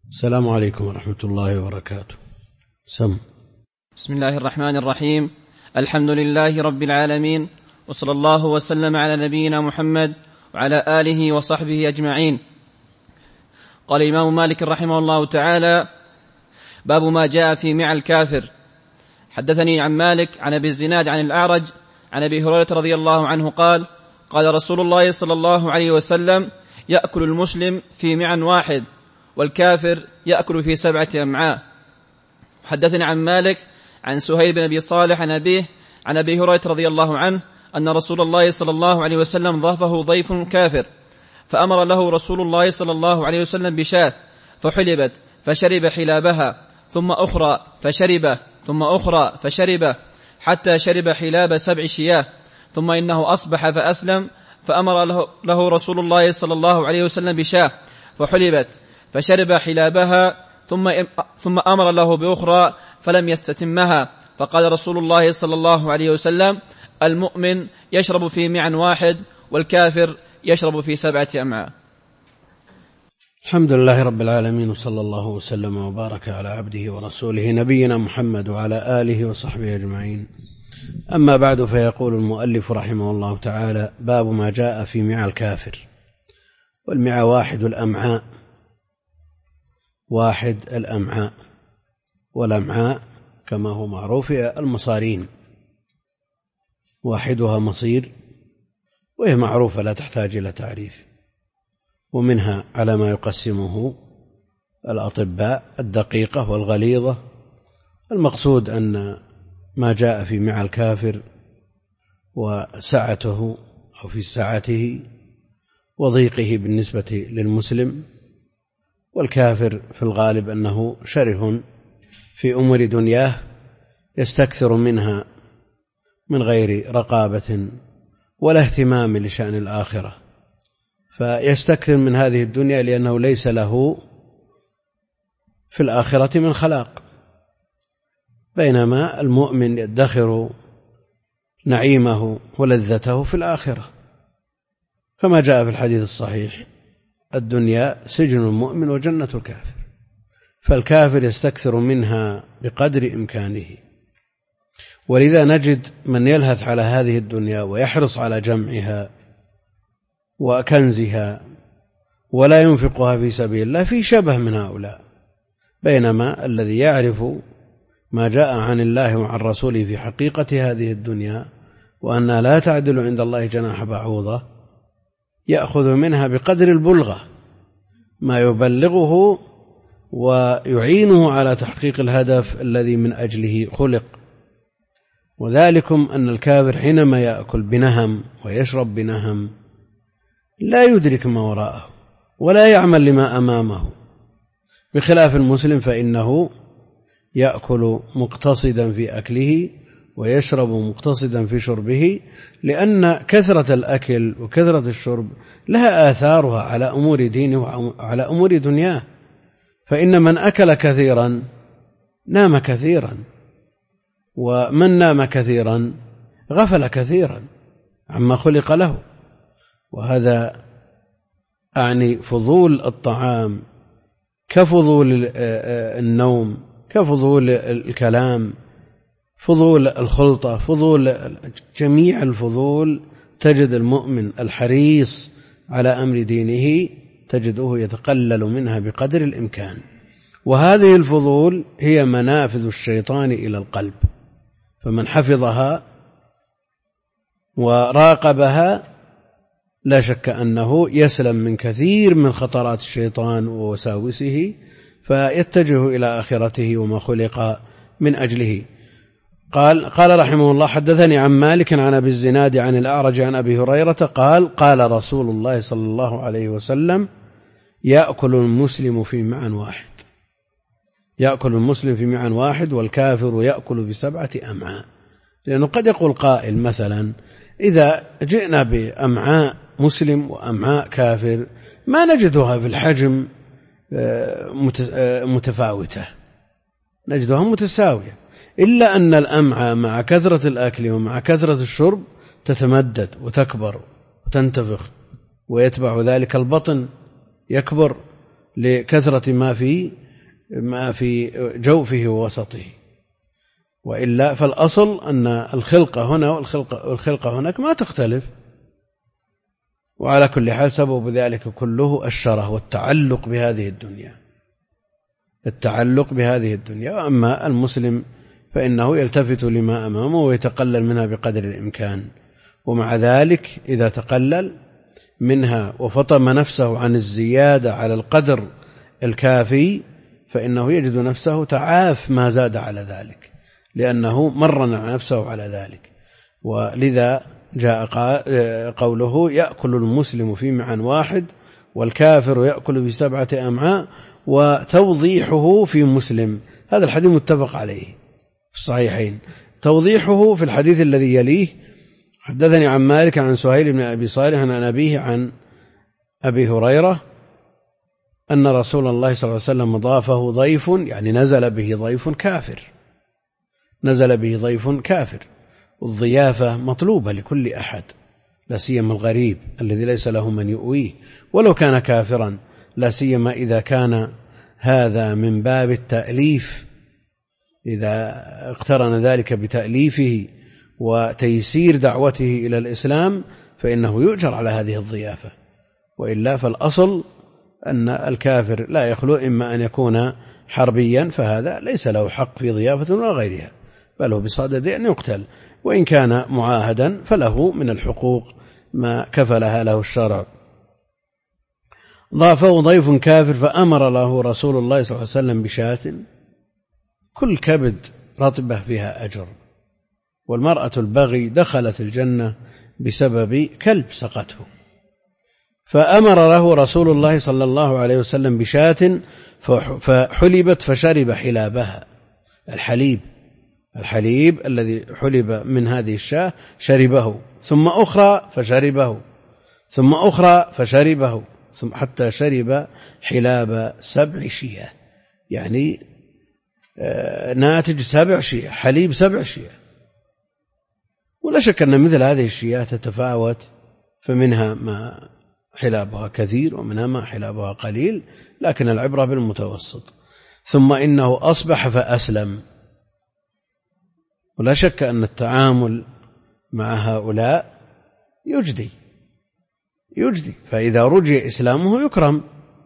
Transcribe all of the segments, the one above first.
السلام عليكم ورحمة الله وبركاته. بسم الله الرحمن الرحيم. الحمد لله رب العالمين، وصلى الله وسلم على نبينا محمد وعلى آله وصحبه أجمعين. قال الإمام مالك رحمه الله تعالى: باب ما جاء في مع الكافر. حدثني عن مالك عن أبي الزناد عن الأعرج عن أبي هريرة رضي الله عنه قال: قال رسول الله صلى الله عليه وسلم: يأكل المسلم في مع واحد، والكافر يأكل في 7 أمعاء. حدثني عن مالك عن سهيل بن أبي صالح عن أبيه عن أبي هريرة رضي الله عنه أن رسول الله صلى الله عليه وسلم ضافه ضيف كافر، فأمر له رسول الله صلى الله عليه وسلم بشاة فحلبت فشرب حلابها، ثم أخرى فشرب، ثم أخرى فشرب، حتى شرب حلاب 7 شياه، ثم إنه أصبح فأسلم، فأمر له رسول الله صلى الله عليه وسلم بشاة فحلبت فشرب حلابها، ثم أمر له بأخرى فلم يستتمها، فقال رسول الله صلى الله عليه وسلم: المؤمن يشرب في مع واحد، والكافر يشرب في 7 أمعاء. الحمد لله رب العالمين، وصلى الله وسلم وبارك على عبده ورسوله نبينا محمد وعلى آله وصحبه أجمعين. أما بعد، فيقول المؤلف رحمه الله تعالى: باب ما جاء في مع الكافر. والمع واحد الأمعاء، واحد الأمعاء، والأمعاء كما هو معروف هي المصارين، واحدها مصير، وهي معروفة لا تحتاج إلى تعريف. ومنها على ما يقسمه الأطباء الدقيقة والغليظة. المقصود أن ما جاء في مع الكافر وسعته أو في سعته وضيقه بالنسبة للمسلم. والكافر في الغالب أنه شره في أمور دنياه، يستكثر منها من غير رقابة ولا اهتمام لشأن الآخرة، فيستكثر من هذه الدنيا لأنه ليس له في الآخرة من خلاق، بينما المؤمن يدخر نعيمه ولذته في الآخرة، كما جاء في الحديث الصحيح: الدنيا سجن المؤمن وجنة الكافر. فالكافر يستكثر منها بقدر إمكانه، ولذا نجد من يلهث على هذه الدنيا ويحرص على جمعها وكنزها ولا ينفقها في سبيل الله في شبه من هؤلاء، بينما الذي يعرف ما جاء عن الله وعن رسوله في حقيقة هذه الدنيا وأنها لا تعدل عند الله جناح بعوضة، يأخذ منها بقدر البلغة ما يبلغه ويعينه على تحقيق الهدف الذي من أجله خلق. وذلكم أن الكافر حينما يأكل بنهم ويشرب بنهم لا يدرك ما وراءه ولا يعمل لما أمامه، بخلاف المسلم فإنه يأكل مقتصدا في أكله ويشرب مقتصدا في شربه، لأن كثرة الأكل وكثرة الشرب لها آثارها على أمور دينه وعلى أمور دنياه. فإن من أكل كثيرا نام كثيرا، ومن نام كثيرا غفل كثيرا عما خلق له. وهذا أعني فضول الطعام كفضول النوم، كفضول الكلام، فضول الخلطة، فضول جميع الفضول. تجد المؤمن الحريص على أمر دينه تجده يتقلل منها بقدر الإمكان. وهذه الفضول هي منافذ الشيطان إلى القلب، فمن حفظها وراقبها لا شك أنه يسلم من كثير من خطرات الشيطان ووساوسه، فيتجه إلى آخرته وما خلق من أجله. قال رحمه الله: حدثني عن مالك عن أبي الزناد عن الأعرج عن أبي هريرة قال: قال رسول الله صلى الله عليه وسلم: يأكل المسلم في مع واحد. يأكل المسلم في مع واحد، والكافر يأكل ب7 أمعاء. لأنه قد يقول قائل مثلا: إذا جئنا بأمعاء مسلم وأمعاء كافر ما نجدها في الحجم متفاوتة، نجدها متساوية، إلا أن الأمعاء مع كثرة الأكل ومع كثرة الشرب تتمدد وتكبر وتنتفخ، ويتبع ذلك البطن يكبر لكثرة ما في جوفه ووسطه. وإلا فالأصل أن الخلقة هنا والخلقة هناك ما تختلف. وعلى كل حال سبب ذلك كله الشره والتعلق بهذه الدنيا. وأما المسلم فإنه يلتفت لما أمامه ويتقلل منها بقدر الإمكان، ومع ذلك إذا تقلل منها وفطم نفسه عن الزيادة على القدر الكافي فإنه يجد نفسه تعاف ما زاد على ذلك، لأنه مرن نفسه على ذلك. ولذا جاء قوله يأكل المسلم في معن واحد والكافر يأكل في 7 أمعاء، وتوضيحه في مسلم. هذا الحديث متفق عليه في الصحيحين. توضيحه في الحديث الذي يليه: حدثني عن مالك عن سهيل بن أبي صالح عن أبيه عن أبي هريرة أن رسول الله صلى الله عليه وسلم ضافه ضيف، يعني نزل به ضيف كافر. والضيافة مطلوبة لكل أحد، لا سيما الغريب الذي ليس له من يؤويه ولو كان كافرا، لا سيما إذا كان هذا من باب التأليف، إذا اقترن ذلك بتأليفه وتيسير دعوته إلى الإسلام فإنه يؤجر على هذه الضيافة. وإلا فالأصل أن الكافر لا يخلو إما أن يكون حربيا فهذا ليس له حق في ضيافة ولا غيرها، بل هو بصدد أن يقتل، وإن كان معاهدا فله من الحقوق ما كفلها له الشرع. ضافه ضيف كافر فأمر له رسول الله صلى الله عليه وسلم بشاة، كل كبد رطبة فيها أجر. والمرأة البغي دخلت الجنة بسبب كلب سقته، فأمر له رسول الله صلى الله عليه وسلم بشاة فحلبت فشرب حلابها، الحليب الذي حلب من هذه الشاة شربه، ثم أخرى فشربه، ثم أخرى فشربه، ثم حتى شرب حلاب 7 شياه، يعني ناتج 7 شياه، حليب 7 شياه. ولا شك أن مثل هذه الشياه تتفاوت، فمنها ما حلابها كثير ومنها ما حلابها قليل، لكن العبرة بالمتوسط. ثم إنه أصبح فأسلم. ولا شك أن التعامل مع هؤلاء يجدي، فإذا رجي إسلامه يكرم.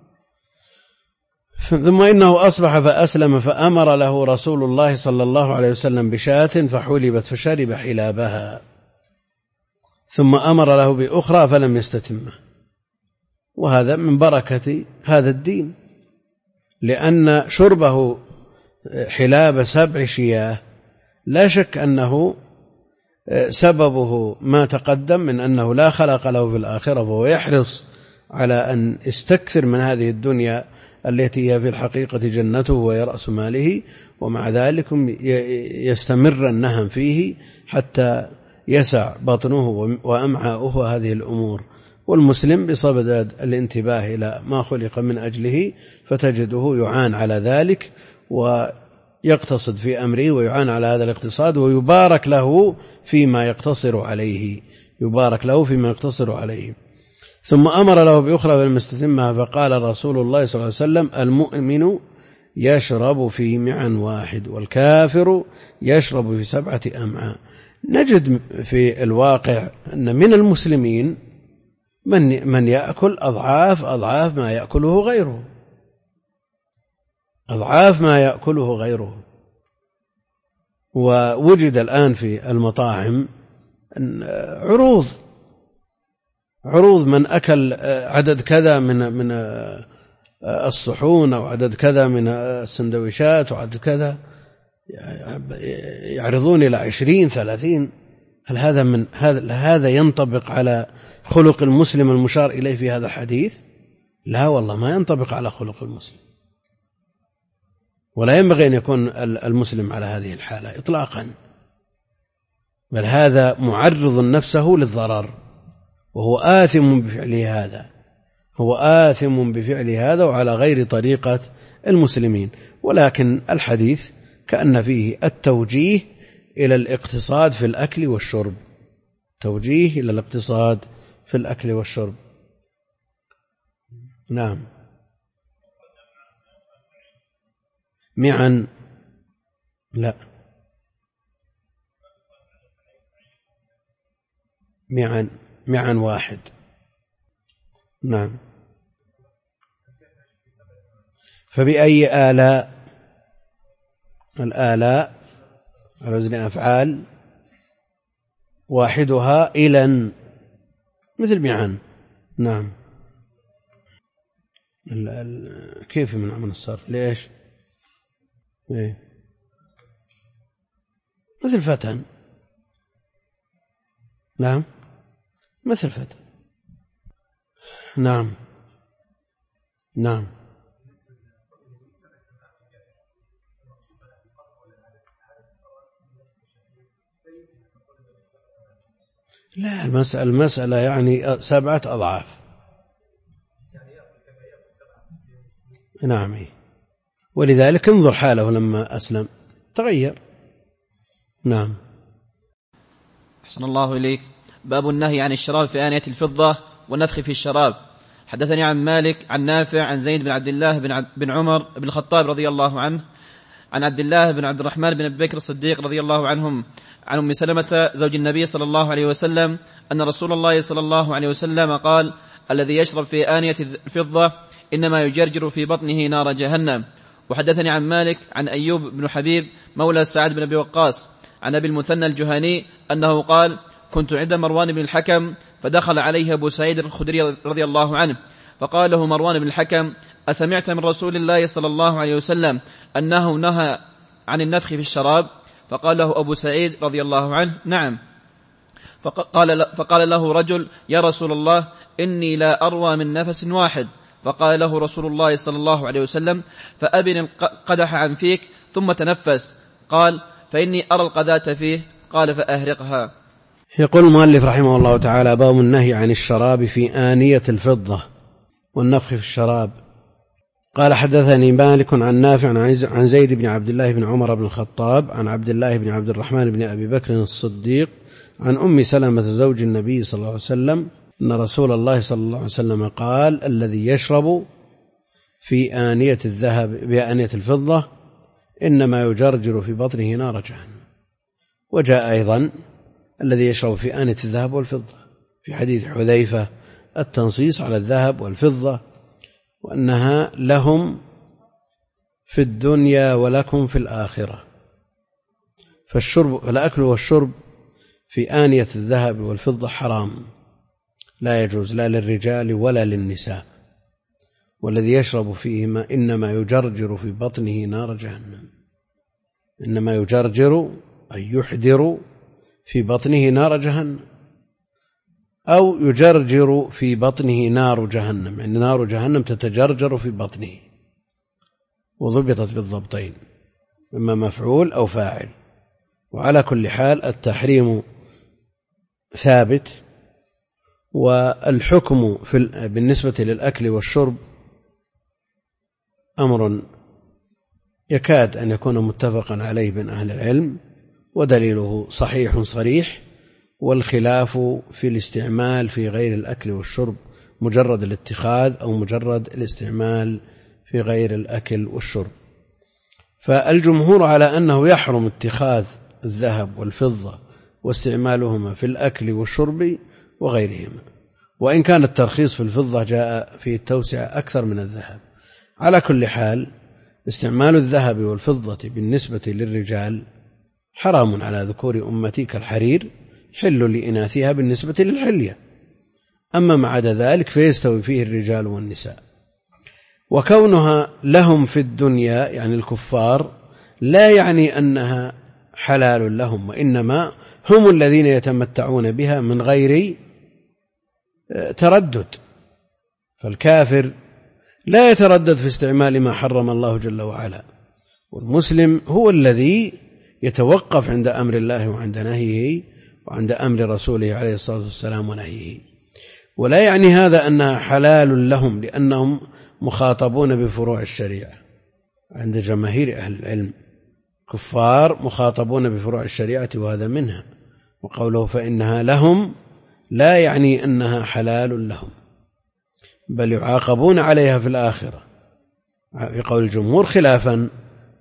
ثم إنه أصبح فأسلم فأمر له رسول الله صلى الله عليه وسلم بشاة فحلبت فشرب حلابها، ثم أمر له بأخرى فلم يستتمه. وهذا من بركة هذا الدين، لأن شربه حلاب 7 شياه لا شك أنه سببه ما تقدم من أنه لا خلق له في الآخرة، فهو يحرص على أن يستكثر من هذه الدنيا التي هي في الحقيقة جنته وهي رأس ماله، ومع ذلك يستمر النهم فيه حتى يسع بطنه وأمعاؤه هذه الأمور. والمسلم بصدد الانتباه إلى ما خلق من أجله فتجده يعان على ذلك ويقتصد في أمره ويعان على هذا الاقتصاد، ويبارك له فيما يقتصر عليه. ثم أمر له بأخرى فلم يستتمها، فقال رسول الله صلى الله عليه وسلم: المؤمن يشرب في معن واحد والكافر يشرب في 7 أمعاء. نجد في الواقع أن من المسلمين من يأكل أضعاف ما يأكله غيره، ووجد الآن في المطاعم عروض من أكل عدد كذا من الصحون أو عدد كذا من السندويشات وعدد كذا، يعرضون إلى 20-30. هل هذا ينطبق على خلق المسلم المشار إليه في هذا الحديث؟ لا والله، ما ينطبق على خلق المسلم، ولا ينبغي أن يكون المسلم على هذه الحالة إطلاقا، بل هذا معرض نفسه للضرر، وهو آثم بفعله هذا وعلى غير طريقة المسلمين. ولكن الحديث كأن فيه التوجيه إلى الاقتصاد في الأكل والشرب. نعم. معا لا، معا واحد. نعم. فبأي آلاء؟ الآلاء على وزن أفعال واحدها إلى مثل معا. نعم. كيف من عمل الصرف؟ ليش؟ إيه؟ مثل فتن. نعم مثل فتن. نعم. نعم. لا، المسألة يعني 7 أضعاف. نعم. ولذلك انظر حاله لما أسلم تغير. نعم. أحسن الله إليك. باب النهي عن الشراب في آنية الفضة والنفخ في الشراب. حدثني عن مالك عن نافع عن زيد بن عبد الله بن عمر بن الخطاب رضي الله عنه عن عبد الله بن عبد الرحمن بن أبي بكر الصديق رضي الله عنهم عن أم سلمة زوج النبي صلى الله عليه وسلم أن رسول الله صلى الله عليه وسلم قال: الذي يشرب في آنية الفضة إنما يجرجر في بطنه نار جهنم. وحدثني عن مالك عن أيوب بن حبيب مولى سعد بن أبي وقاص عن أبي المثنى الجهني أنه قال: كنت عند مروان بن الحكم فدخل عليه أبو سعيد الخدري رضي الله عنه فقال له مروان بن الحكم: أسمعت من رسول الله صلى الله عليه وسلم أنه نهى عن النفخ في الشراب؟ فقال له أبو سعيد رضي الله عنه: نعم. فقال له رجل: يا رسول الله، إني لا أروى من نفس واحد. فقال له رسول الله صلى الله عليه وسلم: فأبن القدح عن فيك ثم تنفس. قال: فإني أرى القذاة فيه. قال: فأهرقها. يقول المؤلف رحمه الله تعالى: باب النهي عن الشراب في آنية الفضة والنفخ في الشراب. قال: حدثني مالك عن نافع عن زيد بن عبد الله بن عمر بن الخطاب عن عبد الله بن عبد الرحمن بن أبي بكر الصديق عن أم سلمة زوج النبي صلى الله عليه وسلم أن رسول الله صلى الله عليه وسلم قال: الذي يشرب في آنية الذهب بآنية الفضة إنما يجرجر في بطنه نار جهنم. وجاء أيضا الذي يشرب في آنية الذهب والفضة في حديث حذيفة التنصيص على الذهب والفضة وأنها لهم في الدنيا ولكم في الآخرة. فالأكل والشرب في آنية الذهب والفضة حرام، لا يجوز لا للرجال ولا للنساء. والذي يشرب فيهما إنما يجرجر في بطنه نار جهنم. إنما يجرجر أي يحضر في بطنه نار جهنم، أو يجرجر في بطنه نار جهنم، يعني نار جهنم تتجرجر في بطنه، وضبطت بالضبطين إما مفعول أو فاعل. وعلى كل حال التحريم ثابت، والحكم بالنسبة للأكل والشرب أمر يكاد أن يكون متفقا عليه بين أهل العلم، ودليله صحيح صريح. والخلاف في الاستعمال في غير الأكل والشرب، مجرد الاتخاذ أو مجرد الاستعمال في غير الأكل والشرب. فالجمهور على أنه يحرم اتخاذ الذهب والفضة واستعمالهما في الأكل والشرب وغيرهما، وإن كان الترخيص في الفضة جاء في التوسعة أكثر من الذهب. على كل حال استعمال الذهب والفضة بالنسبة للرجال حرام على ذكور أمتي كالحرير، حل لإناثها بالنسبة للحلية. أما ما عدا ذلك فيستوي فيه الرجال والنساء. وكونها لهم في الدنيا يعني الكفار لا يعني أنها حلال لهم، وإنما هم الذين يتمتعون بها من غير تردد. فالكافر لا يتردد في استعمال ما حرم الله جل وعلا، والمسلم هو الذي يتوقف عند أمر الله وعند نهيه وعند أمر رسوله عليه الصلاة والسلام ونهيه. ولا يعني هذا أنها حلال لهم لأنهم مخاطبون بفروع الشريعة. عند جماهير أهل العلم كفار مخاطبون بفروع الشريعة وهذا منها. وقوله فإنها لهم لا يعني أنها حلال لهم، بل يعاقبون عليها في الآخرة في قول الجمهور، خلافا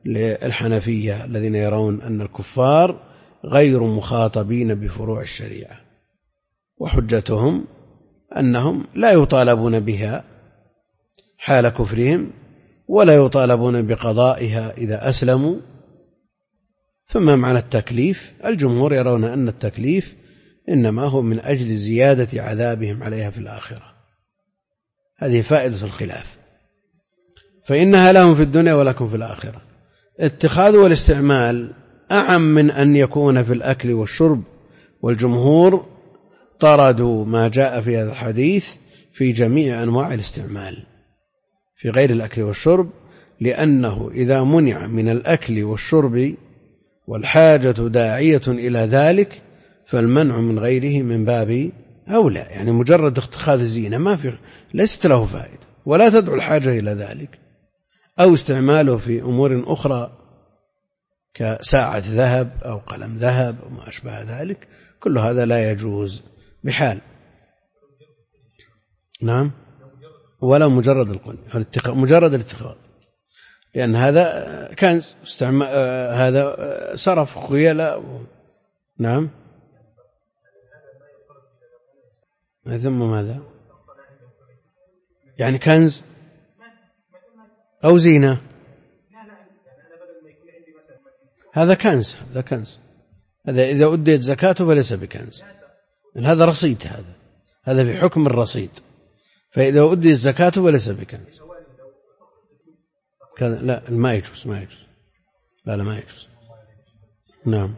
للحنفية الذين يرون أن الكفار غير مخاطبين بفروع الشريعة، وحجتهم أنهم لا يطالبون بها حال كفرهم ولا يطالبون بقضائها إذا أسلموا. فما معنى التكليف؟ الجمهور يرون أن التكليف إنما هو من أجل زيادة عذابهم عليها في الآخرة. هذه فائدة الخلاف، فإنها لهم في الدنيا ولكم في الآخرة. اتخاذ والاستعمال أعم من أن يكون في الأكل والشرب، والجمهور طردوا ما جاء في هذا الحديث في جميع أنواع الاستعمال في غير الأكل والشرب، لأنه إذا منع من الأكل والشرب والحاجة داعية إلى ذلك فالمنع من غيره من باب أولى. يعني مجرد اتخاذ الزينة ليست له فائدة ولا تدعو الحاجة إلى ذلك، أو استعماله في أمور أخرى كساعة ذهب أو قلم ذهب أو ما أشبه ذلك، كل هذا لا يجوز بحال. نعم، ولا مجرد القني، مجرد الاتخاذ، لأن هذا كنز، هذا صرف خيلاء. نعم، ثم ماذا؟ يعني كنز أو زينة، هذا كنز، هذا كنز، هذا إذا أديت زكاته فليس بكنز، هذا رصيد، هذا في حكم الرصيد، فإذا أديت زكاته فليس بكنز. لا ما يجوز، ما يجوز، لا ما يجوز. نعم،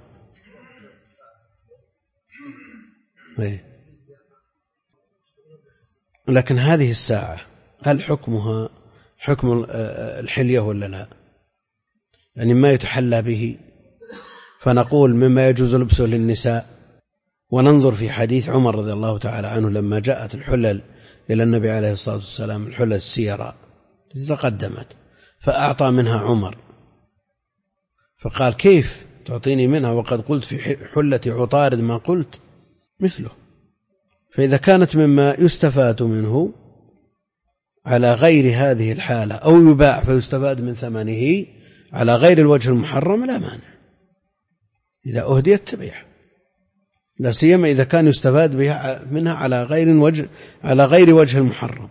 لكن هذه الساعة هل حكمها حكم الحلية ولا لا؟ يعني ما يتحلى به، فنقول مما يجوز لبسه للنساء، وننظر في حديث عمر رضي الله تعالى عنه لما جاءت الحلل إلى النبي عليه الصلاة والسلام، الحلل السيراء التي تقدمت، فأعطى منها عمر، فقال كيف تعطيني منها وقد قلت في حلة عطارد ما قلت مثله. فإذا كانت مما يستفاد منه على غير هذه الحالة أو يباع فيستفاد من ثمنه على غير الوجه المحرم لا مانع، إذا أهديت تبيع، لا سيما إذا كان يستفاد منها على غير وجه المحرم.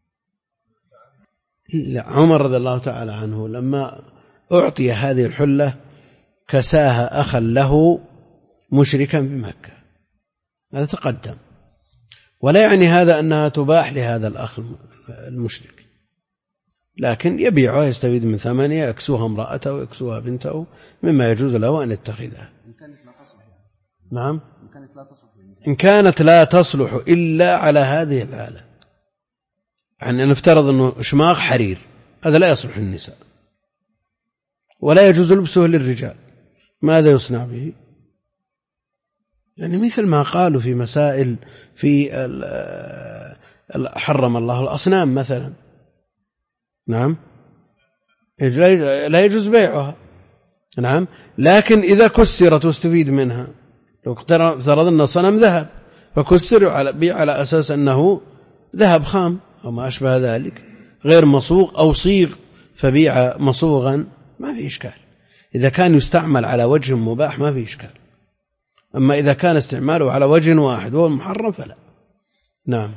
عمر رضي الله تعالى عنه لما أعطي هذه الحلة كساها أخا له مشركا بمكة، هذا تقدم، ولا يعني هذا أنها تباح لهذا الأخ المشرك، لكن يبيعها يستفيد من ثمنها، يكسوها امرأته ويكسوها بنته، مما يجوز له أن يتخذها. نعم، إن كانت لا تصلح إلا على هذه الحالة، يعني نفترض أنه شماغ حرير، هذا لا يصلح للنساء ولا يجوز لبسه للرجال، ماذا يصنع به؟ يعني مثل ما قالوا في مسائل في حرم الله الأصنام مثلا، نعم لا يجوز بيعها، نعم، لكن إذا كسرت واستفيد منها، لو افترضنا صنم ذهب فكسر بيع على أساس أنه ذهب خام أو ما أشبه ذلك غير مصوغ، أو صيغ فبيع مصوغا، ما في إشكال. إذا كان يستعمل على وجه مباح ما في إشكال، أما إذا كان استعماله على وجه واحد وهو محرم فلا. نعم،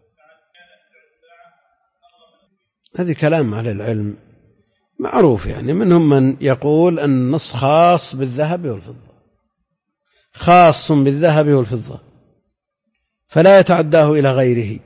هذه كلام أهل العلم معروف، يعني منهم من يقول أن النص خاص بالذهب والفضة، خاص بالذهب والفضة فلا يتعداه إلى غيره،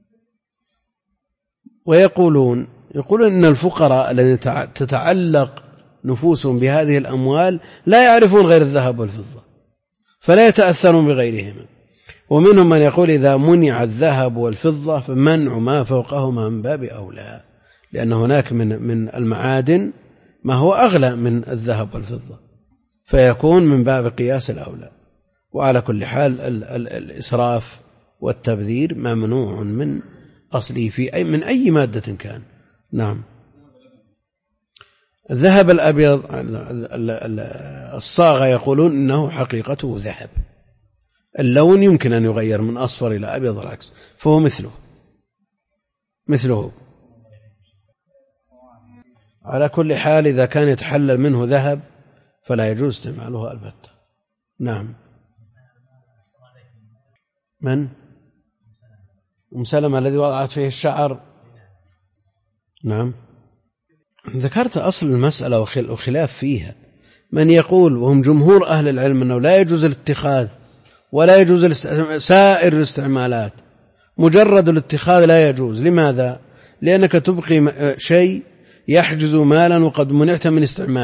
ويقولون إن الفقراء الذين تتعلق نفوسهم بهذه الأموال لا يعرفون غير الذهب والفضة فلا يتأثرون بغيرهما. ومنهم من يقول إذا منع الذهب والفضة فمنع ما فوقهما من باب أولى، لأن هناك من المعادن ما هو أغلى من الذهب والفضة، فيكون من باب قياس الأولى. وعلى كل حال الإسراف والتبذير ممنوع من أصله من أي مادة كان. نعم، الذهب الأبيض الصاغة يقولون إنه حقيقته ذهب، اللون يمكن أن يغير من أصفر إلى أبيض والعكس، فهو مثله. على كل حال إذا كان يتحلل منه ذهب فلا يجوز استعماله البتة. نعم. من؟ أم سلمة الذي وضعت فيه الشعر. نعم. ذكرت أصل المسألة وخلاف فيها. من يقول وهم جمهور أهل العلم أنه لا يجوز الاتخاذ ولا يجوز سائر الاستعمالات، مجرد الاتخاذ لا يجوز. لماذا؟ لأنك تبقي شيء يحجز مالا وقد منعت من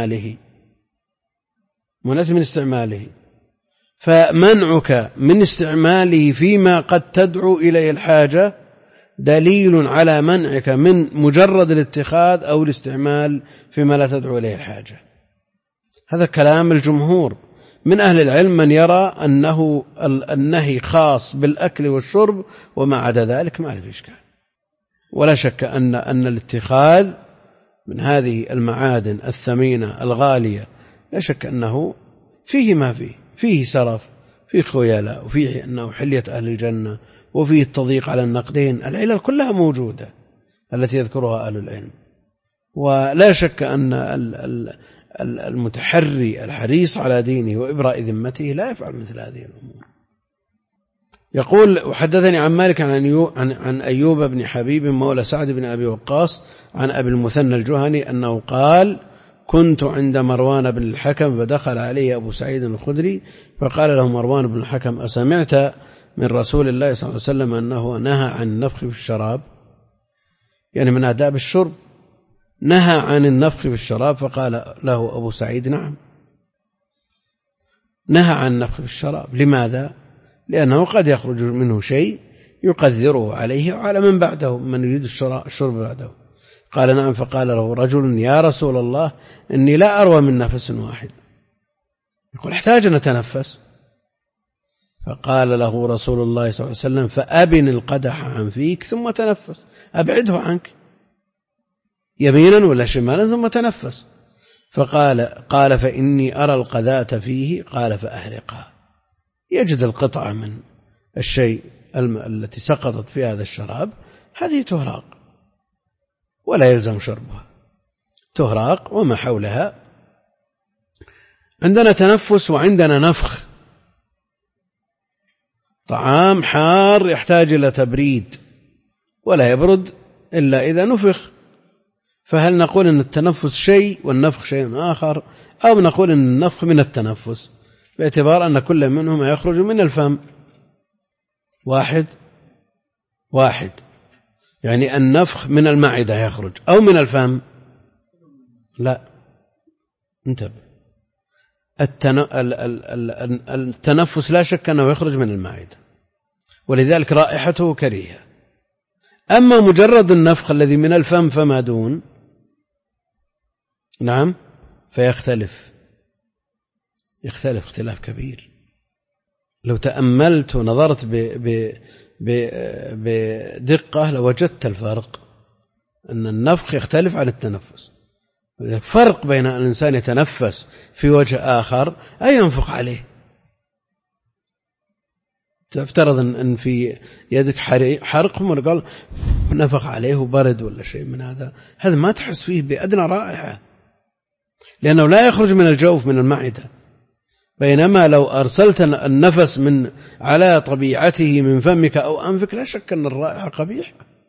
استعماله، فمنعك من استعماله فيما قد تدعو إليه الحاجة دليل على منعك من مجرد الاتخاذ أو الاستعمال فيما لا تدعو إليه الحاجة. هذا كلام الجمهور من أهل العلم، من يرى أنه النهي خاص بالأكل والشرب وما عدا ذلك ما له إشكال. ولا شك أن الاتخاذ من هذه المعادن الثمينة الغالية لا شك أنه فيه ما فيه سرف، فيه خيلاء، وفيه أنه حلية أهل الجنة، وفيه التضييق على النقدين. العلل كلها موجودة التي يذكرها أهل العلم. ولا شك أن المتحري الحريص على دينه وإبراء ذمته لا يفعل مثل هذه الأمور. يقول: وحدثني عن مالك عن أيوب بن حبيب مولى سعد بن أبي وقاص عن أبي المثنى الجهني أنه قال: كنت عند مروان بن الحكم فدخل عليه أبو سعيد الخدري فقال له مروان بن الحكم: أسمعت من رسول الله صلى الله عليه وسلم أنه نهى عن النفخ في الشراب؟ يعني من آداب الشرب نهى عن النفخ في الشراب. فقال له أبو سعيد: نعم، نهى عن النفخ في الشراب. لماذا؟ لأنه قد يخرج منه شيء يقذره عليه وعلى من بعده، من يريد الشرب بعده. قال: نعم. فقال له رجل: يا رسول الله، إني لا أروى من نفس واحد. يقول: احتاج أن أتنفس. فقال له رسول الله صلى الله عليه وسلم: فأبن القدح عن فيك ثم تنفس، أبعده عنك يمينا ولا شمالا ثم تنفس. قال: فإني أرى القذاة فيه. قال: فأهرقها. يجد القطعة من الشيء التي سقطت في هذا الشراب، هذه تهراق ولا يلزم شربها، تهراق وما حولها. عندنا تنفس وعندنا نفخ. طعام حار يحتاج إلى تبريد ولا يبرد إلا إذا نفخ، فهل نقول أن التنفس شيء والنفخ شيء آخر، أو نقول أن النفخ من التنفس باعتبار أن كل منهما يخرج من الفم واحد، يعني النفخ من المعدة يخرج أو من الفم؟ لا، انتبه، التنفس لا شك أنه يخرج من المعدة، ولذلك رائحته كريهة. أما مجرد النفخ الذي من الفم فما دون، نعم، فيختلف اختلاف كبير. لو تأملت ونظرت بدقة لوجدت الفرق، أن النفخ يختلف عن التنفس. فرق بين أن الإنسان يتنفس في وجه آخر أي ينفخ عليه. تفترض أن في يدك حرق وقال نفخ عليه وبرد ولا شيء من هذا ما تحس فيه بأدنى رائحة، لأنه لا يخرج من الجوف من المعدة. بينما لو أرسلت النفس من على طبيعته من فمك أو أنفك لا شك أن الرائحة قبيحة.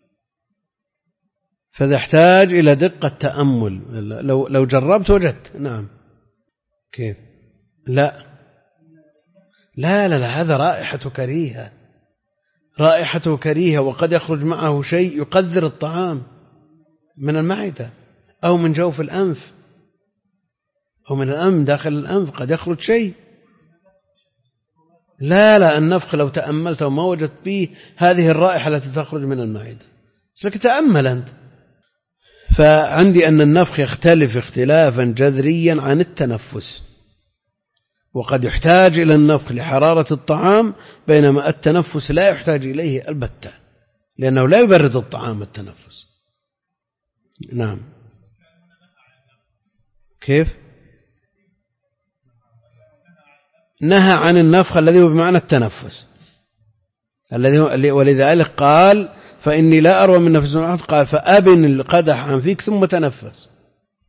فذا يحتاج إلى دقة تأمل. لو جربت وجدت. نعم. كيف؟ لا هذا رائحته كريهة وقد يخرج معه شيء يقذر الطعام من المعدة أو من جوف الأنف أو من الأنف داخل الأنف قد يخرج شيء. لا النفخ لو تأملت وما وجدت به هذه الرائحة التي تخرج من المعدة، لكن تأمل أنت. فعندي أن النفخ يختلف اختلافا جذريا عن التنفس، وقد يحتاج إلى النفخ لحرارة الطعام، بينما التنفس لا يحتاج إليه البتة، لأنه لا يبرد الطعام التنفس. نعم. كيف؟ نهى عن النفخ الذي هو بمعنى التنفس، ولذلك قال: فإني لا أروى من نفس واحد. قال: فأبن القدح عن فيك ثم تنفس.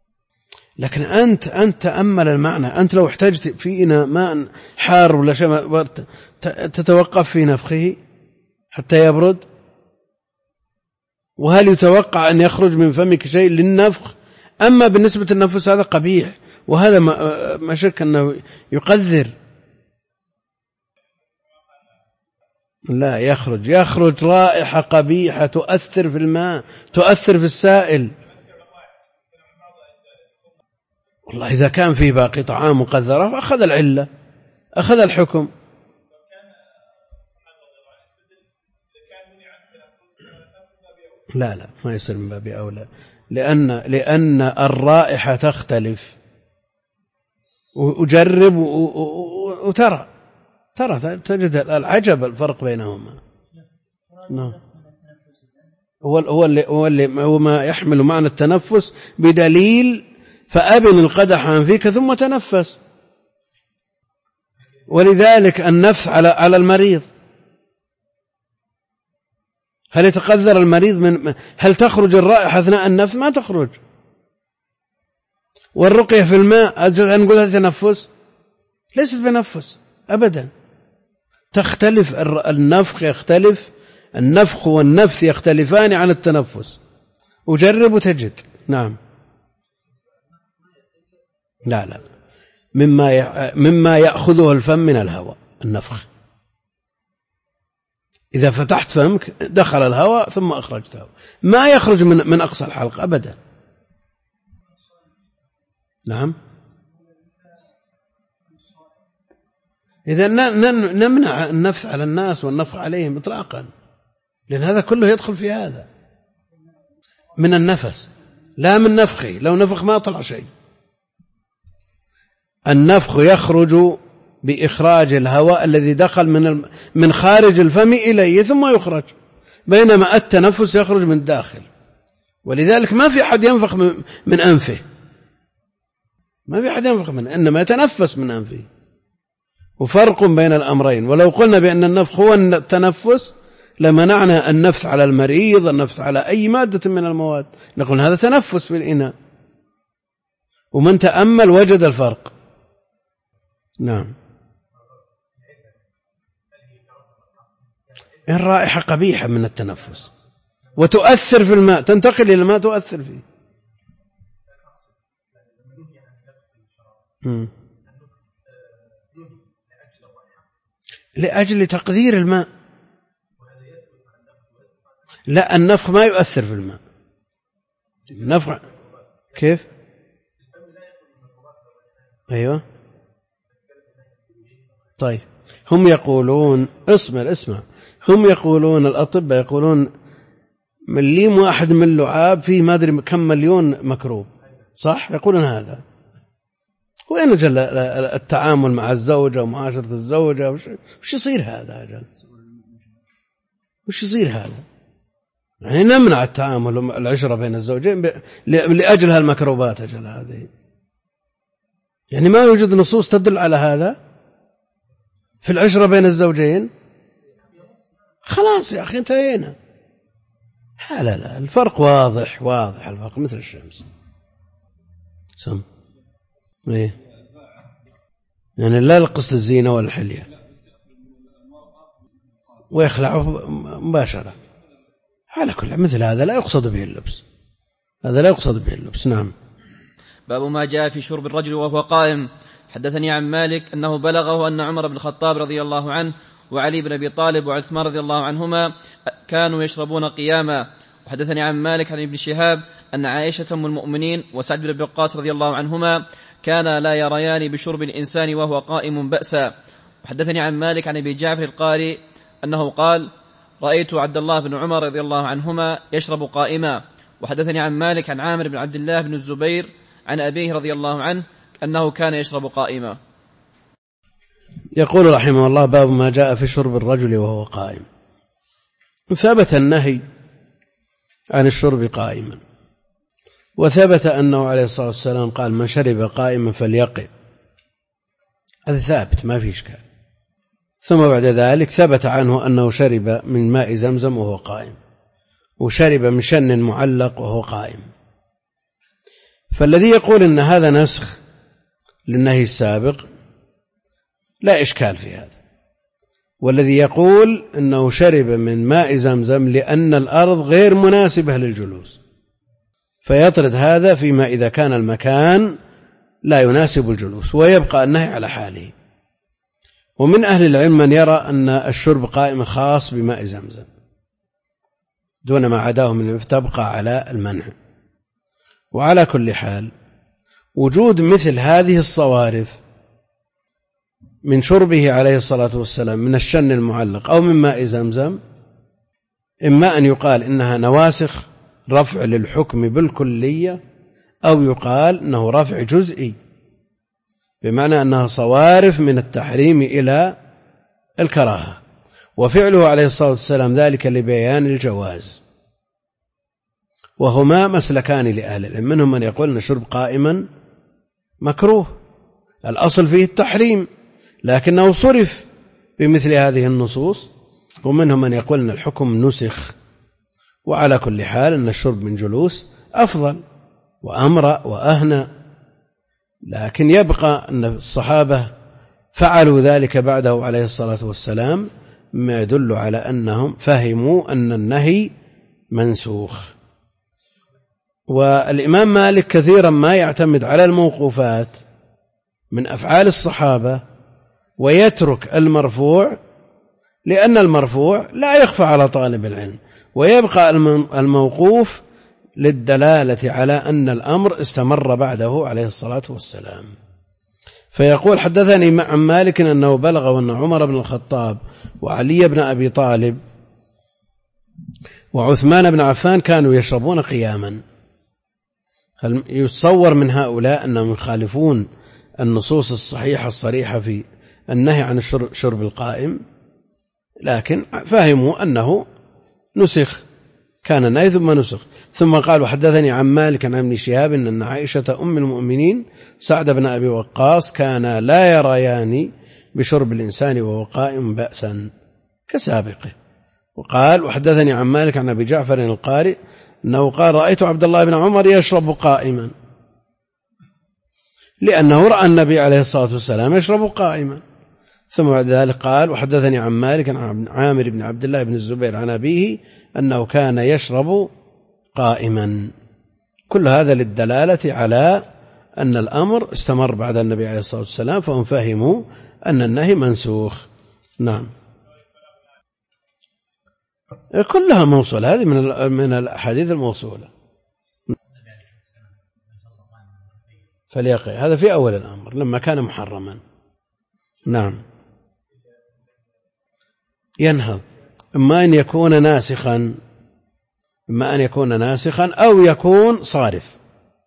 لكن أنت تأمل المعنى. أنت لو احتجت في إناء ماء حار ولا شيء تتوقف في نفخه حتى يبرد؟ وهل يتوقع أن يخرج من فمك شيء للنفخ؟ أما بالنسبة للنفس هذا قبيح، وهذا ما شك أنه يقذر. لا، يخرج رائحة قبيحة تؤثر في الماء، تؤثر في السائل. والله إذا كان فيه باقي طعام مقذرة فأخذ العلة، أخذ الحكم. لا ما يصير من باب أولى، لأن الرائحة تختلف. وجرب وترى تجد العجب الفرق بينهما. هو ما يحمل معنى التنفس بدليل فأبن القدح عن فيك ثم تنفس. ولذلك النفث على المريض. هل يتقذر المريض هل تخرج الرائحة أثناء النفث؟ ما تخرج. والرقية في الماء نقول هذا تنفس؟ ليست بنفس أبدا. تختلف النفخ، يختلف النفخ والنفث يختلفان عن التنفس. وجرب وتجد. نعم. لا مما يأخذه الفم من الهواء النفخ. إذا فتحت فمك دخل الهواء ثم أخرجته، ما يخرج من أقصى الحلق أبدا. نعم. إذا نمنع النفث على الناس والنفخ عليهم إطلاقا، لأن هذا كله يدخل في هذا من النفس، لا من نفخه. لو نفخ ما طلع شيء. النفخ يخرج بإخراج الهواء الذي دخل من خارج الفم إليه ثم يخرج، بينما التنفس يخرج من الداخل. ولذلك ما في أحد ينفخ من أنفه، ما في أحد ينفخ منه، إنما يتنفس من أنفه. وفرق بين الأمرين. ولو قلنا بأن النفخ هو التنفس لمنعنا النفث على المريض، النفث على أي مادة من المواد، نقول هذا تنفس في الإناء. ومن تأمل وجد الفرق. نعم. الرائحة قبيحة من التنفس وتؤثر في الماء، تنتقل إلى الماء تؤثر فيه. لأجل تقدير الماء. لا، النفخ ما يؤثر في الماء. النفخ كيف؟ أيوة. طيب، هم يقولون اسمع هم يقولون الأطباء يقولون مليم واحد من اللعاب فيه ما أدري كم مليون مكروب، صح؟ يقولون هذا. وين جل التعامل مع الزوجة ومعاشرة الزوجة؟ وش يصير هذا أجل؟ وش يصير هذا؟ يعني نمنع التعامل العشرة بين الزوجين لأجل هالمكروبات أجل هذه. يعني ما يوجد نصوص تدل على هذا في العشرة بين الزوجين. خلاص يا أخي انتهينا. لا الفرق واضح الفرق مثل الشمس. سم ايه، يعني لا القصد الزينة والحلية ويخلعه مباشرة. على كل مثل هذا لا يقصد به اللبس، هذا لا يقصد به اللبس. نعم. باب ما جاء في شرب الرجل وهو قائم. حدثني عن مالك أنه بلغه أن عمر بن الخطاب رضي الله عنه وعلي بن أبي طالب وعثمان رضي الله عنهما كانوا يشربون قياما. وحدثني عن مالك عن ابن شهاب أن عائشة أم المؤمنين وسعد بن أبي وقاص رضي الله عنهما كانا لا يريان بشرب الإنسان وهو قائم بأسا. وحدثني عن مالك عن أبي جعفر القاري أنه قال رأيت عبد الله بن عمر رضي الله عنهما يشرب قائما. وحدثني عن مالك عن عامر بن عبد الله بن الزبير عن أبيه رضي الله عنه أنه كان يشرب قائما. يقول رحمه الله باب ما جاء في شرب الرجل وهو قائم. ثبت النهي عن الشرب قائما، وثبت أنه عليه الصلاة والسلام قال من شرب قائما فليقع، هذا ثابت ما في إشكال. ثم بعد ذلك ثبت عنه أنه شرب من ماء زمزم وهو قائم، وشرب من شن معلق وهو قائم. فالذي يقول إن هذا نسخ للنهي السابق لا إشكال في هذا، والذي يقول إنه شرب من ماء زمزم لأن الأرض غير مناسبة للجلوس، فيطرد هذا فيما إذا كان المكان لا يناسب الجلوس ويبقى النهي على حاله. ومن أهل العلم من يرى أن الشرب قائم خاص بماء زمزم دون ما عداه من تبقى على المنع. وعلى كل حال وجود مثل هذه الصوارف من شربه عليه الصلاة والسلام من الشن المعلق أو من ماء زمزم إما أن يقال إنها نواسخ رفع للحكم بالكلية، أو يقال إنه رفع جزئي بمعنى أنها صوارف من التحريم إلى الكراهة، وفعله عليه الصلاة والسلام ذلك لبيان الجواز. وهما مسلكان لأهل العلم، منهم من يقول أن الشرب قائما مكروه الأصل فيه التحريم لكنه صرف بمثل هذه النصوص، ومنهم من يقول أن الحكم نسخ. وعلى كل حال أن الشرب من جلوس أفضل وأمرأ وأهنى، لكن يبقى أن الصحابة فعلوا ذلك بعده عليه الصلاة والسلام ما يدل على أنهم فهموا أن النهي منسوخ. والإمام مالك كثيرا ما يعتمد على الموقوفات من أفعال الصحابة ويترك المرفوع، لأن المرفوع لا يخفى على طالب العلم، ويبقى الموقوف للدلالة على أن الأمر استمر بعده عليه الصلاة والسلام. فيقول حدثني عن مالك أنه بلغ أن عمر بن الخطاب وعلي بن أبي طالب وعثمان بن عفان كانوا يشربون قياما. هل يتصور من هؤلاء أنهم يخالفون النصوص الصحيحة الصريحة في النهي عن شرب القائم؟ لكن فهموا أنه نسخ، كان النهي ثم نسخ. ثم قال وحدثني عن مالك عن ابن شهاب أن عائشة أم المؤمنين سعد بن أبي وقاص كان لا يريان بشرب الإنسان وهو قائم بأسا كسابقه. وقال وحدثني عن مالك عن أبي جعفر القارئ أنه قال رأيت عبد الله بن عمر يشرب قائما، لأنه رأى النبي عليه الصلاة والسلام يشرب قائما. ثم بعد ذلك قال وحدثني عن مالك عن عامر بن عبد الله بن الزبير عن أبيه أنه كان يشرب قائما. كل هذا للدلالة على أن الأمر استمر بعد النبي عليه الصلاة والسلام، فهم فهموا أن النهي منسوخ. نعم، كلها موصولة، هذه من الأحاديث الموصولة. فليقي هذا في أول الأمر لما كان محرما. نعم، ينهض إما أن يكون ناسخا أو يكون صارف.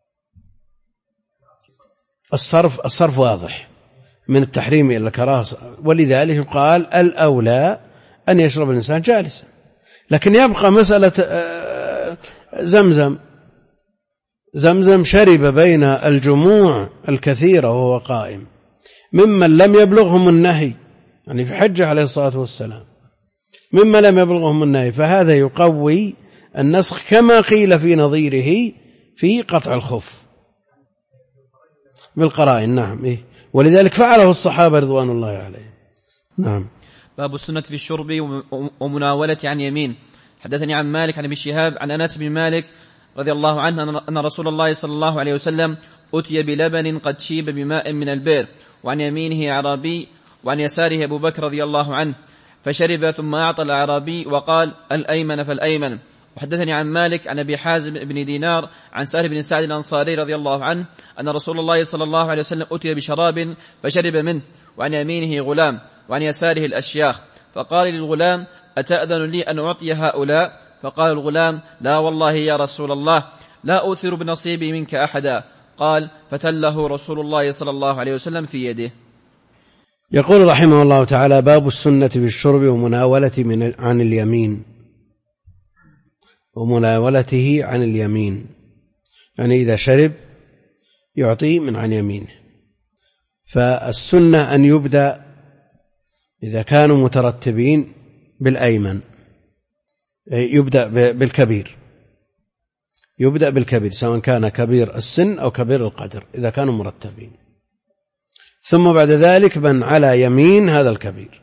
الصرف واضح من التحريم إلى الكراهة، ولذلك يقال الأولى أن يشرب الإنسان جالسا. لكن يبقى مسألة زمزم شرب بين الجموع الكثيرة وهو قائم ممن لم يبلغهم النهي، يعني في حجة عليه الصلاة والسلام مما لم يبلغهم النهي، فهذا يقوي النسخ كما قيل في نظيره في قطع الخف بالقرائن. نعم، ولذلك فعله الصحابة رضوان الله عليهم. نعم. باب السنة في الشرب ومناولة عن يمين. حدثني عن مالك عن ابي شهاب عن أنس بن مالك رضي الله عنه أن رسول الله صلى الله عليه وسلم أتي بلبن قد شيب بماء من البئر، وعن يمينه أعرابي وعن يساره أبو بكر رضي الله عنه، فشرب ثم أعطى الأعرابي وقال الأيمن فالأيمن. وحدثني عن مالك عن أبي حازم بن دينار عن سهل بن سعد الأنصاري رضي الله عنه أن رسول الله صلى الله عليه وسلم أتي بشراب فشرب منه، وعن يمينه غلام وعن يساره الأشياخ، فقال للغلام أتأذن لي أن أعطي هؤلاء؟ فقال الغلام لا والله يا رسول الله لا أؤثر بنصيبي منك أحدا. قال فتله رسول الله صلى الله عليه وسلم في يده. يقول رحمه الله تعالى باب السنة في الشرب ومناولته عن اليمين، ومناولته عن اليمين يعني إذا شرب يعطي من عن يمينه. فالسنة أن يبدأ إذا كانوا مترتبين بالأيمن، يبدأ بالكبير يبدأ بالكبير سواء كان كبير السن أو كبير القدر إذا كانوا مرتبين، ثم بعد ذلك من على يمين هذا الكبير.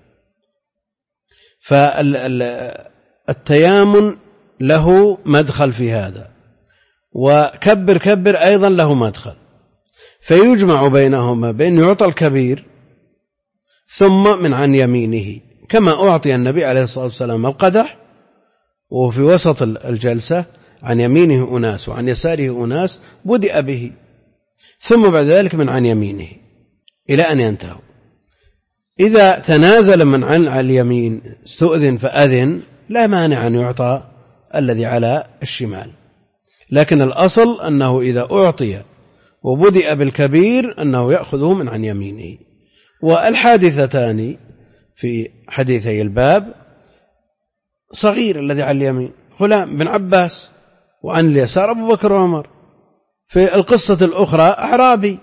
فالتيامن له مدخل في هذا، وكبر كبر أيضا له مدخل، فيجمع بينهما بأن يعطى الكبير ثم من عن يمينه، كما أعطي النبي عليه الصلاة والسلام القدح وفي وسط الجلسة عن يمينه أناس وعن يساره أناس، بدأ به ثم بعد ذلك من عن يمينه إلى أن ينتهوا. إذا تنازل من عن اليمين استؤذن فأذن، لا مانع أن يعطى الذي على الشمال، لكن الأصل أنه إذا أعطي وبدأ بالكبير أنه يأخذه من عن يمينه. والحادثتان في حديثي الباب صغير الذي على اليمين غلام بن عباس، وعن اليسار أبو بكر وعمر. في القصة الأخرى أعرابي،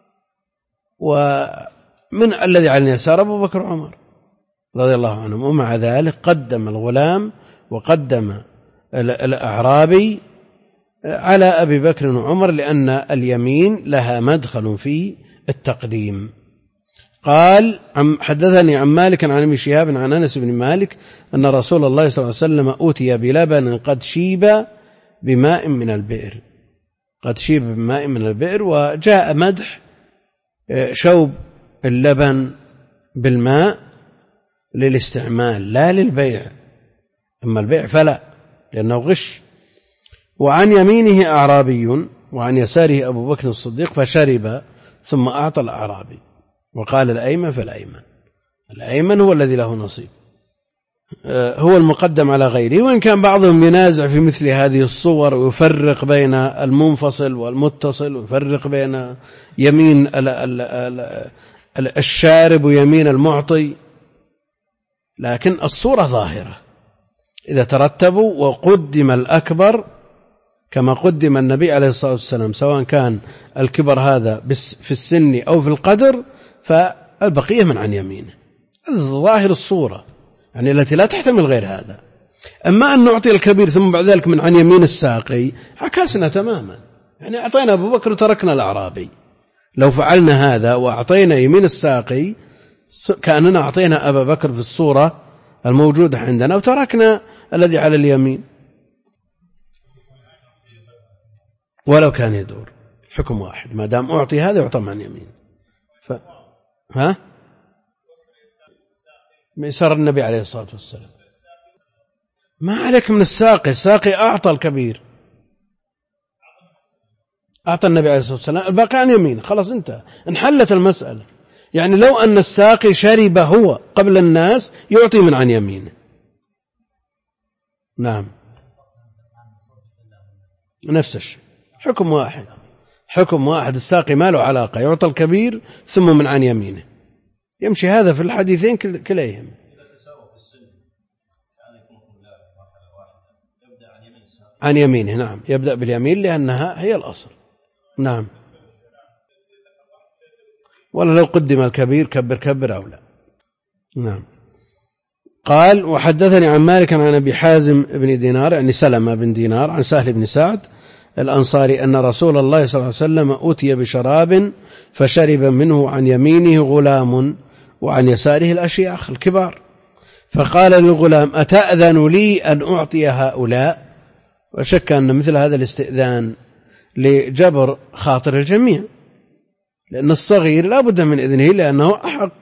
ومن الذي على اليسار أبو بكر وعمر رضي الله عنهم، ومع ذلك قدم الغلام وقدم الأعرابي على أبي بكر وعمر، لأن اليمين لها مدخل في التقديم. قال حدثني عن مالك عن ابن شهاب عن أنس بن مالك أن رسول الله صلى الله عليه وسلم أوتي بلبن قد شيب بماء من البئر، قد شيب بماء من البئر، وجاء مدح شوب اللبن بالماء للاستعمال لا للبيع، أما البيع فلا لأنه غش. وعن يمينه أعرابي وعن يساره أبو بكر الصديق فشرب ثم أعطى الأعرابي، وقال الأيمن فالأيمن، الأيمن هو الذي له نصيب، هو المقدم على غيره. وإن كان بعضهم ينازع في مثل هذه الصور ويفرق بين المنفصل والمتصل، ويفرق بين يمين الشارب ويمين المعطي، لكن الصورة ظاهرة إذا ترتبوا وقدم الأكبر كما قدم النبي عليه الصلاة والسلام، سواء كان الكبر هذا في السن أو في القدر، فالبقية من عن يمينه. ظاهر الصورة يعني التي لا تحتمل غير هذا. أما أن نعطي الكبير ثم بعد ذلك من عن يمين الساقي، عكاسنا تماما، يعني أعطينا أبو بكر وتركنا الأعرابي. لو فعلنا هذا وأعطينا يمين الساقي كأننا أعطينا أبا بكر في الصورة الموجودة عندنا وتركنا الذي على اليمين، ولو كان يدور حكم واحد، ما دام أعطي هذا يعطى عن يمين. ميسر النبي عليه الصلاة والسلام، ما عليك من الساقي، الساقي أعطى الكبير، أعطى النبي عليه الصلاة والسلام، الباقي عن يمين، خلاص انتهى، انحلت المسألة. يعني لو أن الساقي شرب هو قبل الناس يعطي من عن يمينه. نعم نفس الشيء، حكم واحد، حكم واحد، الساقي ما له علاقة، يعطى الكبير ثم من عن يمينه، يمشي هذا في الحديثين كليهم. عن يمينه نعم، يبدأ باليمين لأنها هي الأصل. نعم، ولا لو قدم الكبير كبر أو لا. نعم. قال وحدثني عن مالك عن أبي حازم بن دينار يعني سلمة بن دينار عن سهل بن سعد الأنصاري أن رسول الله صلى الله عليه وسلم أتي بشراب فشرب منه عن يمينه غلام وعن يساره الأشياخ الكبار، فقال للغلام أتأذن لي أن أعطي هؤلاء؟ وشك أن مثل هذا الاستئذان لجبر خاطر الجميع، لأن الصغير لا بد من إذنه لأنه أحق،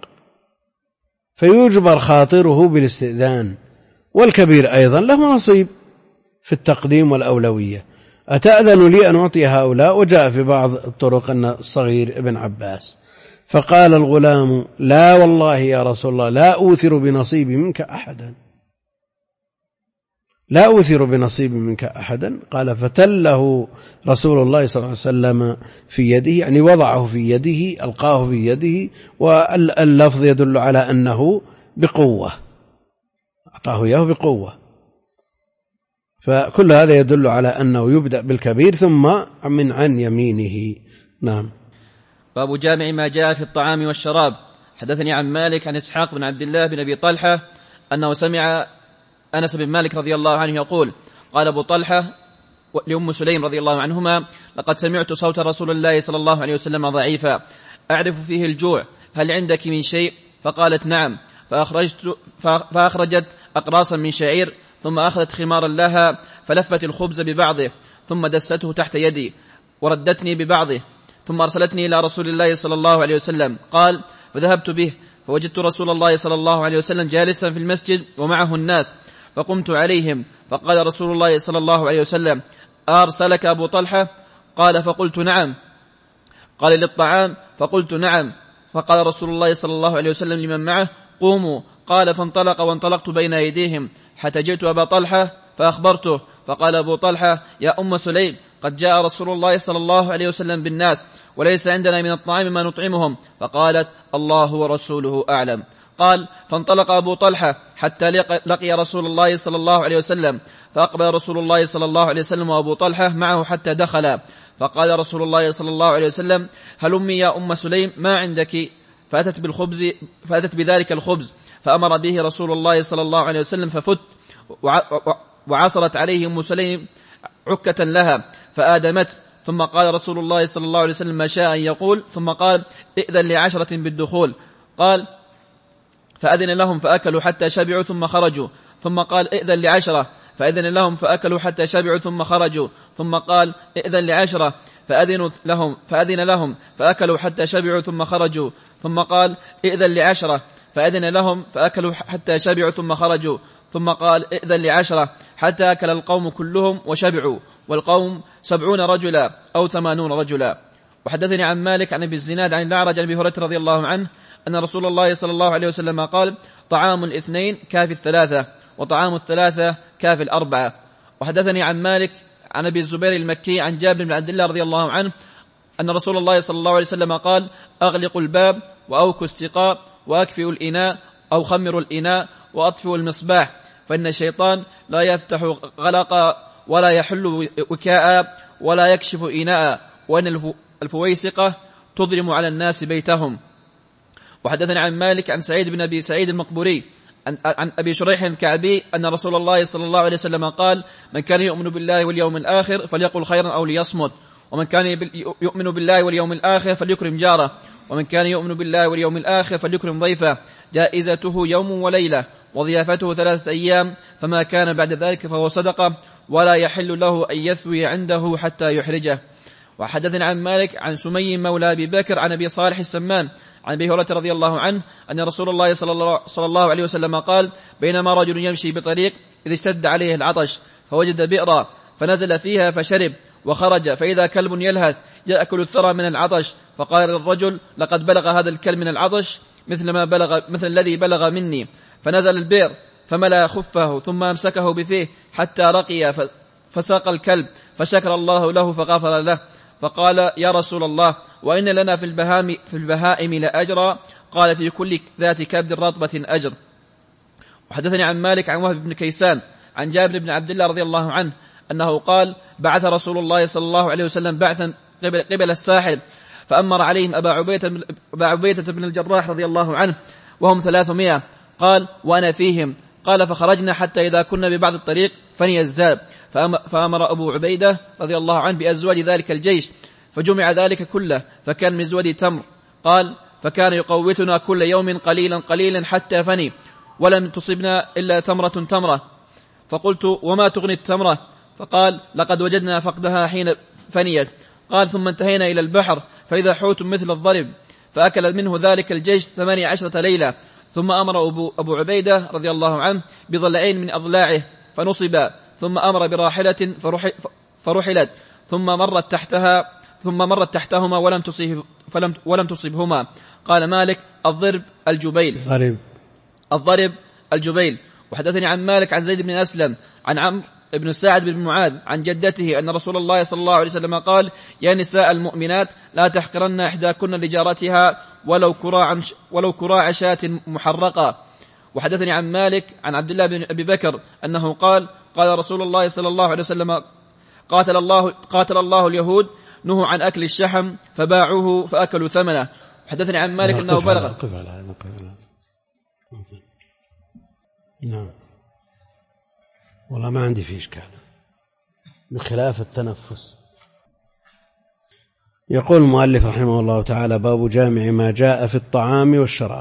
فيجبر خاطره بالاستئذان، والكبير أيضا له نصيب في التقديم والأولوية. أتأذن لي أن أعطي هؤلاء؟ وجاء في بعض الطرق أن الصغير ابن عباس، فقال الغلام لا والله يا رسول الله لا أوثر بنصيبي منك أحدا، لا أوثر بنصيبي منك أحدا. قال فتله رسول الله صلى الله عليه وسلم في يده، يعني وضعه في يده، ألقاه في يده، واللفظ يدل على أنه بقوة، أعطاه إياه بقوة، فكل هذا يدل على أنه يبدأ بالكبير ثم من عن يمينه. نعم. باب جامع ما جاء في الطعام والشراب. حدثني عن مالك عن إسحاق بن عبد الله بن أبي طلحة أنه سمع أنس بن مالك رضي الله عنه يقول قال أبو طلحة لأم سليم رضي الله عنهما: لقد سمعت صوت رسول الله صلى الله عليه وسلم ضعيفا أعرف فيه الجوع، هل عندك من شيء؟ فقالت: نعم. فأخرجت أقراصا من شعير، ثم أخذت خمارا لها فلفت الخبز ببعضه، ثم دسته تحت يدي وردتني ببعضه، ثم أرسلتني إلى رسول الله صلى الله عليه وسلم. قال: فذهبت به فوجدت رسول الله صلى الله عليه وسلم جالسا في المسجد ومعه الناس، فقمت عليهم، فقال رسول الله صلى الله عليه وسلم: أرسلك أبو طلحة؟ قال: فقلت: نعم. قال: للطعام؟ فقلت: نعم. فقال رسول الله صلى الله عليه وسلم لمن معه: قوموا. قال: فانطلق وانطلقت بين أيديهم حتى جئت أبا طلحة فأخبرته، فقال أبو طلحة: يا أم سليم، قد جاء رسول الله صلى الله عليه وسلم بالناس وليس عندنا من الطعام ما نطعمهم. فقالت: الله ورسوله أعلم. قال: فانطلق أبو طلحة حتى لقي رسول الله صلى الله عليه وسلم، فأقبل رسول الله صلى الله عليه وسلم وأبو طلحة معه حتى دخلا، فقال رسول الله صلى الله عليه وسلم: هلمي يا أم سليم، ما عندك؟ فأتت بذلك الخبز، فأمر به رسول الله صلى الله عليه وسلم، ففت وعصرت عليه أم سليم عكة لها فآدمت، ثم قال رسول الله صلى الله عليه وسلم ما شاء أن يقول، ثم قال: ائذن ل10 بالدخول. قال: فأذن لهم فأكلوا حتى شبعوا ثم خرجوا، ثم قال: ائذن ل10، فأذن لهم فأكلوا حتى شبعوا ثم خرجوا، ثم قال: ائذن ل10، فأذن لهم فأكلوا حتى شبعوا ثم خرجوا، ثم قال: ائذن ل10، فأذن لهم فأكلوا حتى شبعوا ثم خرجوا، ثم قال: ائذن ل10، حتى أكل القوم كلهم وشبعوا، والقوم 70 رجلا أو 80 رجلا. وحدثني عن مالك عن أبي الزناد عن الأعرج عن أبي هريرة رضي الله عنه أن رسول الله صلى الله عليه وسلم قال: طعام 2 كافي 3، وطعام 3 كافي 4. وحدثني عن مالك عن أبي الزبير المكي عن جابر بن عبد الله رضي الله عنه أن رسول الله صلى الله عليه وسلم قال: أغلقوا الباب وأوكوا السقاء وأكفئوا الإناء أو خمروا الإناء وأطفئوا المصباح، فإن الشيطان لا يفتح غلقا ولا يحل وكاء ولا يكشف إناء، وأن الفويسقة تضرم على الناس بيتهم. وحدثنا عن مالك عن سعيد بن أبي سعيد المقبوري عن أبي شريح الكعبي أن رسول الله صلى الله عليه وسلم قال: من كان يؤمن بالله واليوم الآخر فليقل خيرا أو ليصمت، ومن كان يؤمن بالله واليوم الآخر فليكرم جاره، ومن كان يؤمن بالله واليوم الآخر فليكرم ضيفه، جائزته يوم وليلة وضيافته 3 أيام، فما كان بعد ذلك فهو صدقة، ولا يحل له أن يثوي عنده حتى يحرجه. وحدثنا عن مالك عن سمي مولى أبي بكر عن أبي صالح السمان عن أبي هريرة رضي الله عنه أن رسول الله صلى الله عليه وسلم قال: بينما رجل يمشي بطريق إذ اشتد عليه العطش فوجد بئرا فنزل فيها فشرب، وخرج فإذا كلب يلهث يأكل الثرى من العطش، فقال للرجل: لقد بلغ هذا الكلب من العطش مثل الذي بلغ مني، فنزل البئر فملأ خفه ثم أمسكه بفيه حتى رقي فساق الكلب، فشكر الله له فغفر له، فقال: يا رسول الله، وإن لنا في البهائم لأجرا؟ قال: في كل ذات كبد رطبة أجر. وحدثني عن مالك عن وهب بن كيسان عن جابر بن عبد الله رضي الله عنه أنه قال: بعث رسول الله صلى الله عليه وسلم بعثا قبل الساحل، فأمر عليهم أبا عبيدة بن الجراح رضي الله عنه وهم 300. قال: وأنا فيهم. قال: فخرجنا حتى إذا كنا ببعض الطريق فني الزاد، فأمر أبو عبيدة رضي الله عنه بأزواج ذلك الجيش، فجمع ذلك كله، فكان من زود تمر. قال: فكان يقوتنا كل يوم قليلا قليلا حتى فني، ولم تصبنا إلا تمرة. فقلت: وما تغني التمرة؟ فقال: لقد وجدنا فقدها حين فنيت. قال: ثم انتهينا إلى البحر فإذا حوت مثل الضرب، فأكل منه ذلك الجيش 18 ليلة، ثم أمر أبو عبيدة رضي الله عنه بضلعين من أضلاعه فنصبا، ثم أمر براحلة فرحلت، ثم مرت تحتهما ولم تصبهما. قال مالك: الضرب الجبيل. وحدثني عن مالك عن زيد بن أسلم عن عمرو بن سعد بن معاذ عن جدته أن رسول الله صلى الله عليه وسلم قال: يا نساء المؤمنات، لا تحقرن إحداكن لجارتها ولو كراع شاة محرقة. وحدثني عن مالك عن عبد الله بن أبي بكر أنه قال: قال رسول الله صلى الله عليه وسلم: قاتل الله اليهود، نهوا عن أكل الشحم فباعوه فأكلوا ثمنه. وحدثني عن مالك أنه بلغ. نعم، والله ما عندي فيه إشكال. بخلاف التنفس. يقول المؤلف رحمه الله تعالى: باب جامع ما جاء في الطعام والشراب.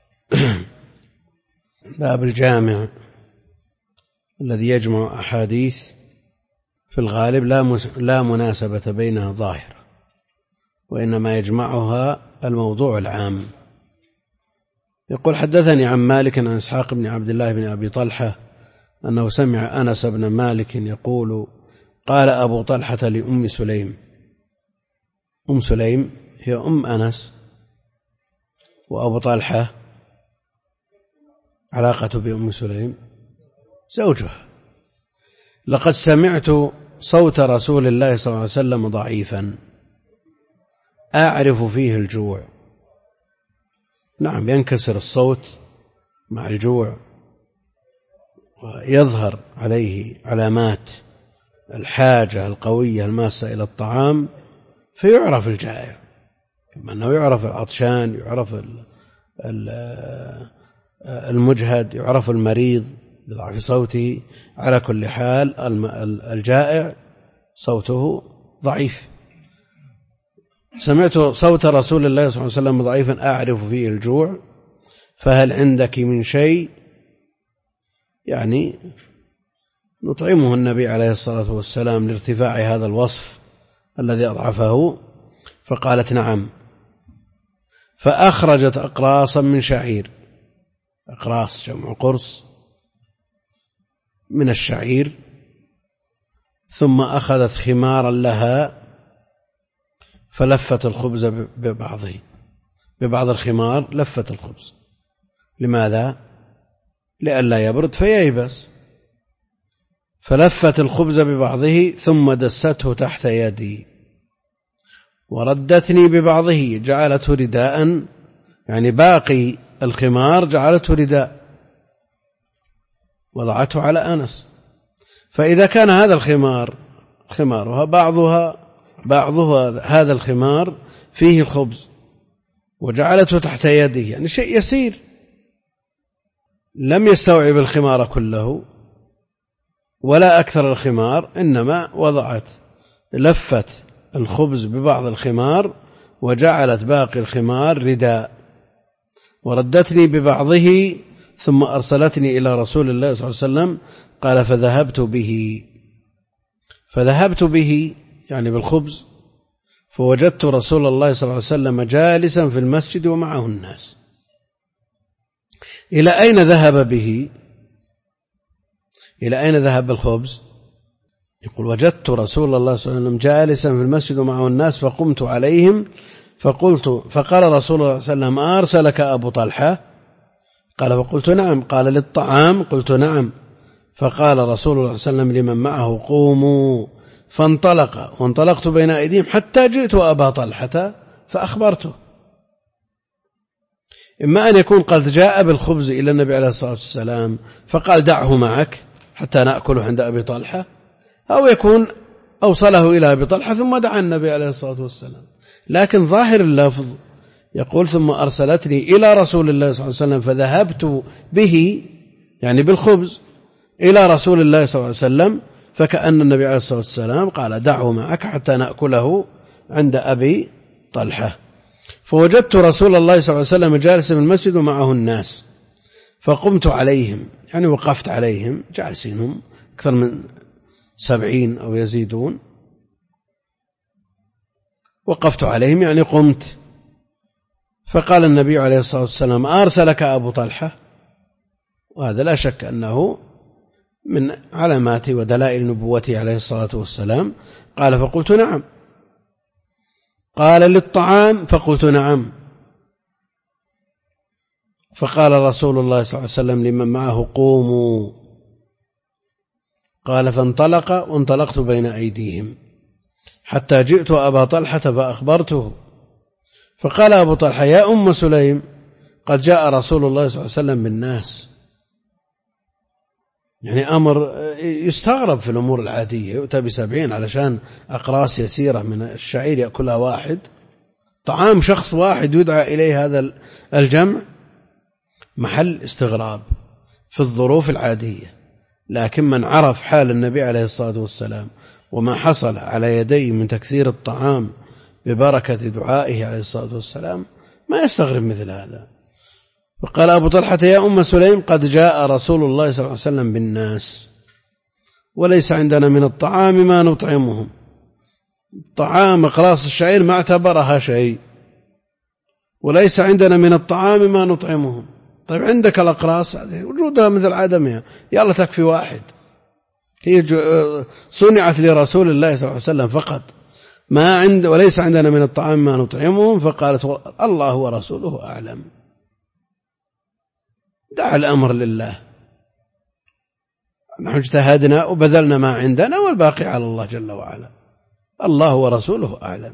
باب الجامع الذي يجمع أحاديث في الغالب لا مناسبة بينها ظاهرة، وإنما يجمعها الموضوع العام. يقول: حدثني عن مالك عن إسحاق بن عبد الله بن أبي طلحة أنه سمع أنس بن مالك يقول: قال أبو طلحة لأم سليم. أم سليم هي أم أنس، وأبو طلحة علاقة بأم سليم زوجها: لقد سمعت صوت رسول الله صلى الله عليه وسلم ضعيفا أعرف فيه الجوع. نعم، ينكسر الصوت مع الجوع ويظهر عليه علامات الحاجة القوية الماسة إلى الطعام، فيعرف الجائع، كما أنه يعرف العطشان، يعرف المجهد، يعرف المريض بضعف صوته. على كل حال الجائع صوته ضعيف. سمعت صوت رسول الله صلى الله عليه وسلم ضعيفا أعرف فيه الجوع، فهل عندك من شيء؟ يعني نطعمه النبي عليه الصلاة والسلام لارتفاع هذا الوصف الذي أضعفه. فقالت: نعم. فأخرجت أقراصا من شعير، أقراص جمع قرص من الشعير، ثم أخذت خمارا لها فلفت الخبز ببعض الخمار، لفت الخبز. لماذا؟ لئلا يبرد فييبس. فلفت الخبز ببعضه ثم دسته تحت يدي وردتني ببعضه، جعلته رداء، يعني باقي الخمار جعلته رداء وضعته على أنس. فإذا كان هذا الخمار خمارها بعضها هذا الخمار فيه الخبز وجعلته تحت يده، يعني شيء يسير، لم يستوعب الخمار كله ولا أكثر الخمار، إنما وضعت لفت الخبز ببعض الخمار وجعلت باقي الخمار رداء وردتني ببعضه ثم أرسلتني إلى رسول الله صلى الله عليه وسلم. قال: فذهبت به يعني بالخبز، فوجدت رسول الله صلى الله عليه وسلم جالسا في المسجد ومعه الناس. إلى أين ذهب به؟ إلى أين ذهب بالخبز؟ يقول: وجدت رسول الله صلى الله عليه وسلم جالسا في المسجد ومعه الناس فقمت عليهم فقال رسول الله صلى الله عليه وسلم: أرسلك أبو طلحة؟ قال: فقلت: نعم. قال: للطعام؟ قلت: نعم. فقال رسول الله صلى الله عليه وسلم لمن معه: قوموا. فانطلق وانطلقت بين أيديهم حتى جئت أبا طلحة فأخبرته. إما أن يكون قد جاء بالخبز إلى النبي عليه الصلاة والسلام فقال: دعه معك حتى نأكله عند أبي طلحة، أو يكون أوصله إلى أبي طلحة ثم دعا النبي عليه الصلاة والسلام. لكن ظاهر اللفظ يقول: ثم أرسلتني إلى رسول الله صلى الله عليه وسلم فذهبت به، يعني بالخبز، إلى رسول الله صلى الله عليه وسلم، فكأن النبي عليه الصلاة والسلام قال: دعه معك حتى نأكله عند أبي طلحة. فوجدت رسول الله صلى الله عليه وسلم جالسا في المسجد ومعه الناس فقمت عليهم، يعني وقفت عليهم، جالسينهم أكثر من 70 أو يزيدون، وقفت عليهم يعني قمت. فقال النبي عليه الصلاة والسلام: أرسلك أبو طلحة؟ وهذا لا شك أنه من علامات ودلائل نبوته عليه الصلاة والسلام. قال: فقلت: نعم. قال: للطعام؟ فقلت: نعم. فقال رسول الله صلى الله عليه وسلم لمن معه: قوموا. قال: فانطلق وانطلقت بين أيديهم حتى جئت أبا طلحة فأخبرته. فقال أبو طلحة: يا أم سليم، قد جاء رسول الله صلى الله عليه وسلم بالناس. يعني أمر يستغرب في الأمور العادية، يؤتى ب70 علشان أقراص يسيرة من الشعير يأكلها واحد، طعام شخص واحد يدعى إليه هذا الجمع، محل استغراب في الظروف العادية. لكن من عرف حال النبي عليه الصلاة والسلام وما حصل على يديه من تكثير الطعام ببركة دعائه عليه الصلاة والسلام ما يستغرب مثل هذا. فقال أبو طلحة يا أم سليم قد جاء رسول الله صلى الله عليه وسلم بالناس وليس عندنا من الطعام ما نطعمهم. طعام أقراص الشعير ما اعتبرها شيء، وليس عندنا من الطعام ما نطعمهم. طيب عندك الأقراص وجودها مثل عدمها، يلا تكفي واحد. هي صنعت لرسول الله صلى الله عليه وسلم فقط، وليس عندنا من الطعام ما نطعمهم. فقالت الله ورسوله أعلم. دع الأمر لله، نحن اجتهدنا وبذلنا ما عندنا والباقي على الله جل وعلا، الله ورسوله أعلم.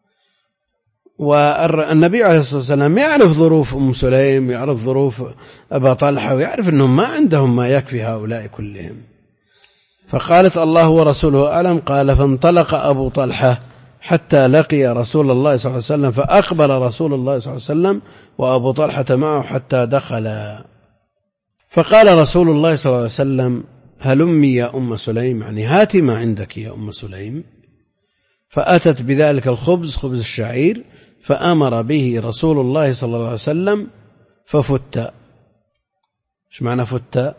والنبي عليه الصلاة والسلام يعرف ظروف أم سليم، يعرف ظروف أبا طلحة، ويعرف أنهم ما عندهم ما يكفي هؤلاء كلهم. فقالت الله ورسوله أعلم. قال فانطلق أبو طلحة حتى لقي رسول الله صلى الله عليه وسلم، فأقبل رسول الله صلى الله عليه وسلم وأبو طلحة معه حتى دخل. فقال رسول الله صلى الله عليه وسلم هلمي يا أم سليم، يعني هاتي ما عندك يا أم سليم. فأتت بذلك الخبز، خبز الشعير، فأمر به رسول الله صلى الله عليه وسلم ففت. ايش معنى فت؟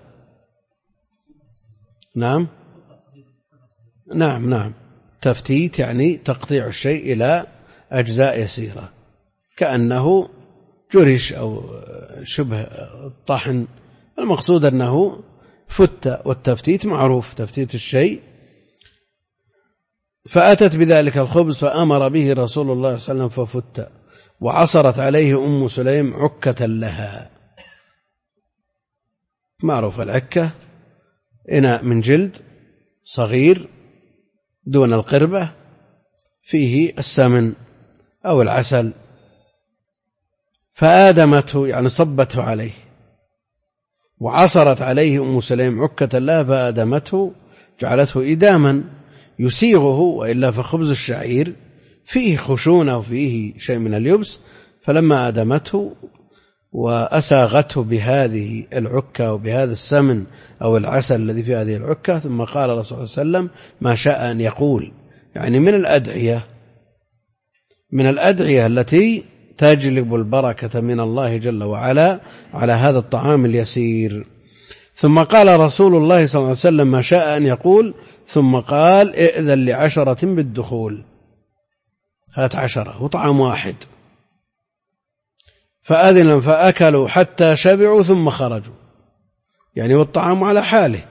نعم تفتيت يعني تقطيع الشيء إلى أجزاء يسيرة كأنه جرش أو شبه الطحن. المقصود أنه فت، والتفتيت معروف تفتيت الشيء. فأتت بذلك الخبز فأمر به رسول الله صلى الله عليه وسلم ففت، وعصرت عليه أم سليم عكة لها. معروف العكة إناء من جلد صغير دون القربة فيه السمن أو العسل، فآدمته يعني صبته عليه، وعصرت عليه أم سليم عكة لها فآدمته، جعلته إداما يسيغه، وإلا فخبز الشعير فيه خشونة وفيه شيء من اليبس. فلما آدمته وأساغته بهذه العكة وبهذا السمن أو العسل الذي في هذه العكة، ثم قال رسول الله صلى الله عليه وسلم ما شاء أن يقول، يعني من الأدعية التي تجلب البركة من الله جل وعلا على هذا الطعام اليسير. ثم قال رسول الله صلى الله عليه وسلم ما شاء أن يقول، ثم قال ائذن ل10 بالدخول، هات 10 وطعام واحد. فأذن فأكلوا حتى شبعوا ثم خرجوا، يعني والطعام على حاله.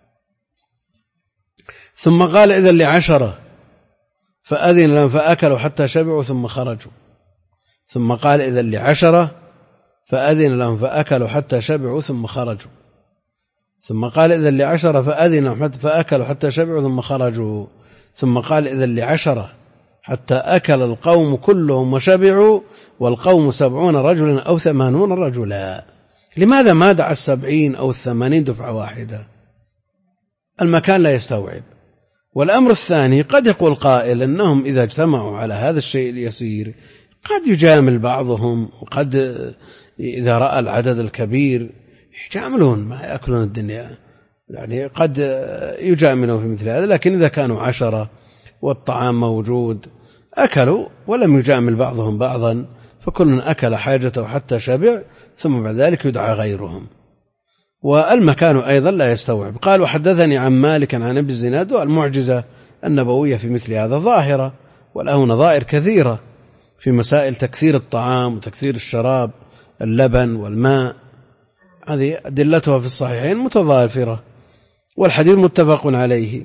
ثم قال إذن ل10 فأذن فأكلوا حتى شبعوا ثم خرجوا. ثم قال إذن ل10 فأذن لهم فأكلوا حتى شبعوا ثم خرجوا. ثم قال إذن ل10 فأذن فأكلوا حتى شبعوا ثم خرجوا. ثم قال إذن ل10 حتى أكل القوم كلهم وشبعوا، والقوم 70 رجلا أو 80 رجلا. لماذا ما دعا 70 أو 80 دفعة واحدة؟ المكان لا يستوعب. والأمر الثاني قد يقول قائل أنهم إذا اجتمعوا على هذا الشيء اليسير قد يجامل بعضهم، وقد إذا رأى العدد الكبير يجاملون ما يأكلون الدنيا، يعني قد يجاملون في مثل هذا. لكن إذا كانوا 10 والطعام موجود أكلوا ولم يجامل بعضهم بعضا، فكل أكل حاجته حتى شبع، ثم بعد ذلك يدعى غيرهم. والمكان أيضا لا يستوعب. قال وحدثني عن مالك عن أبي الزناد. والمعجزة النبوية في مثل هذا ظاهرة، وله نظائر كثيرة في مسائل تكثير الطعام وتكثير الشراب، اللبن والماء، هذه أدلتها في الصحيحين متضافرة، والحديث متفق عليه.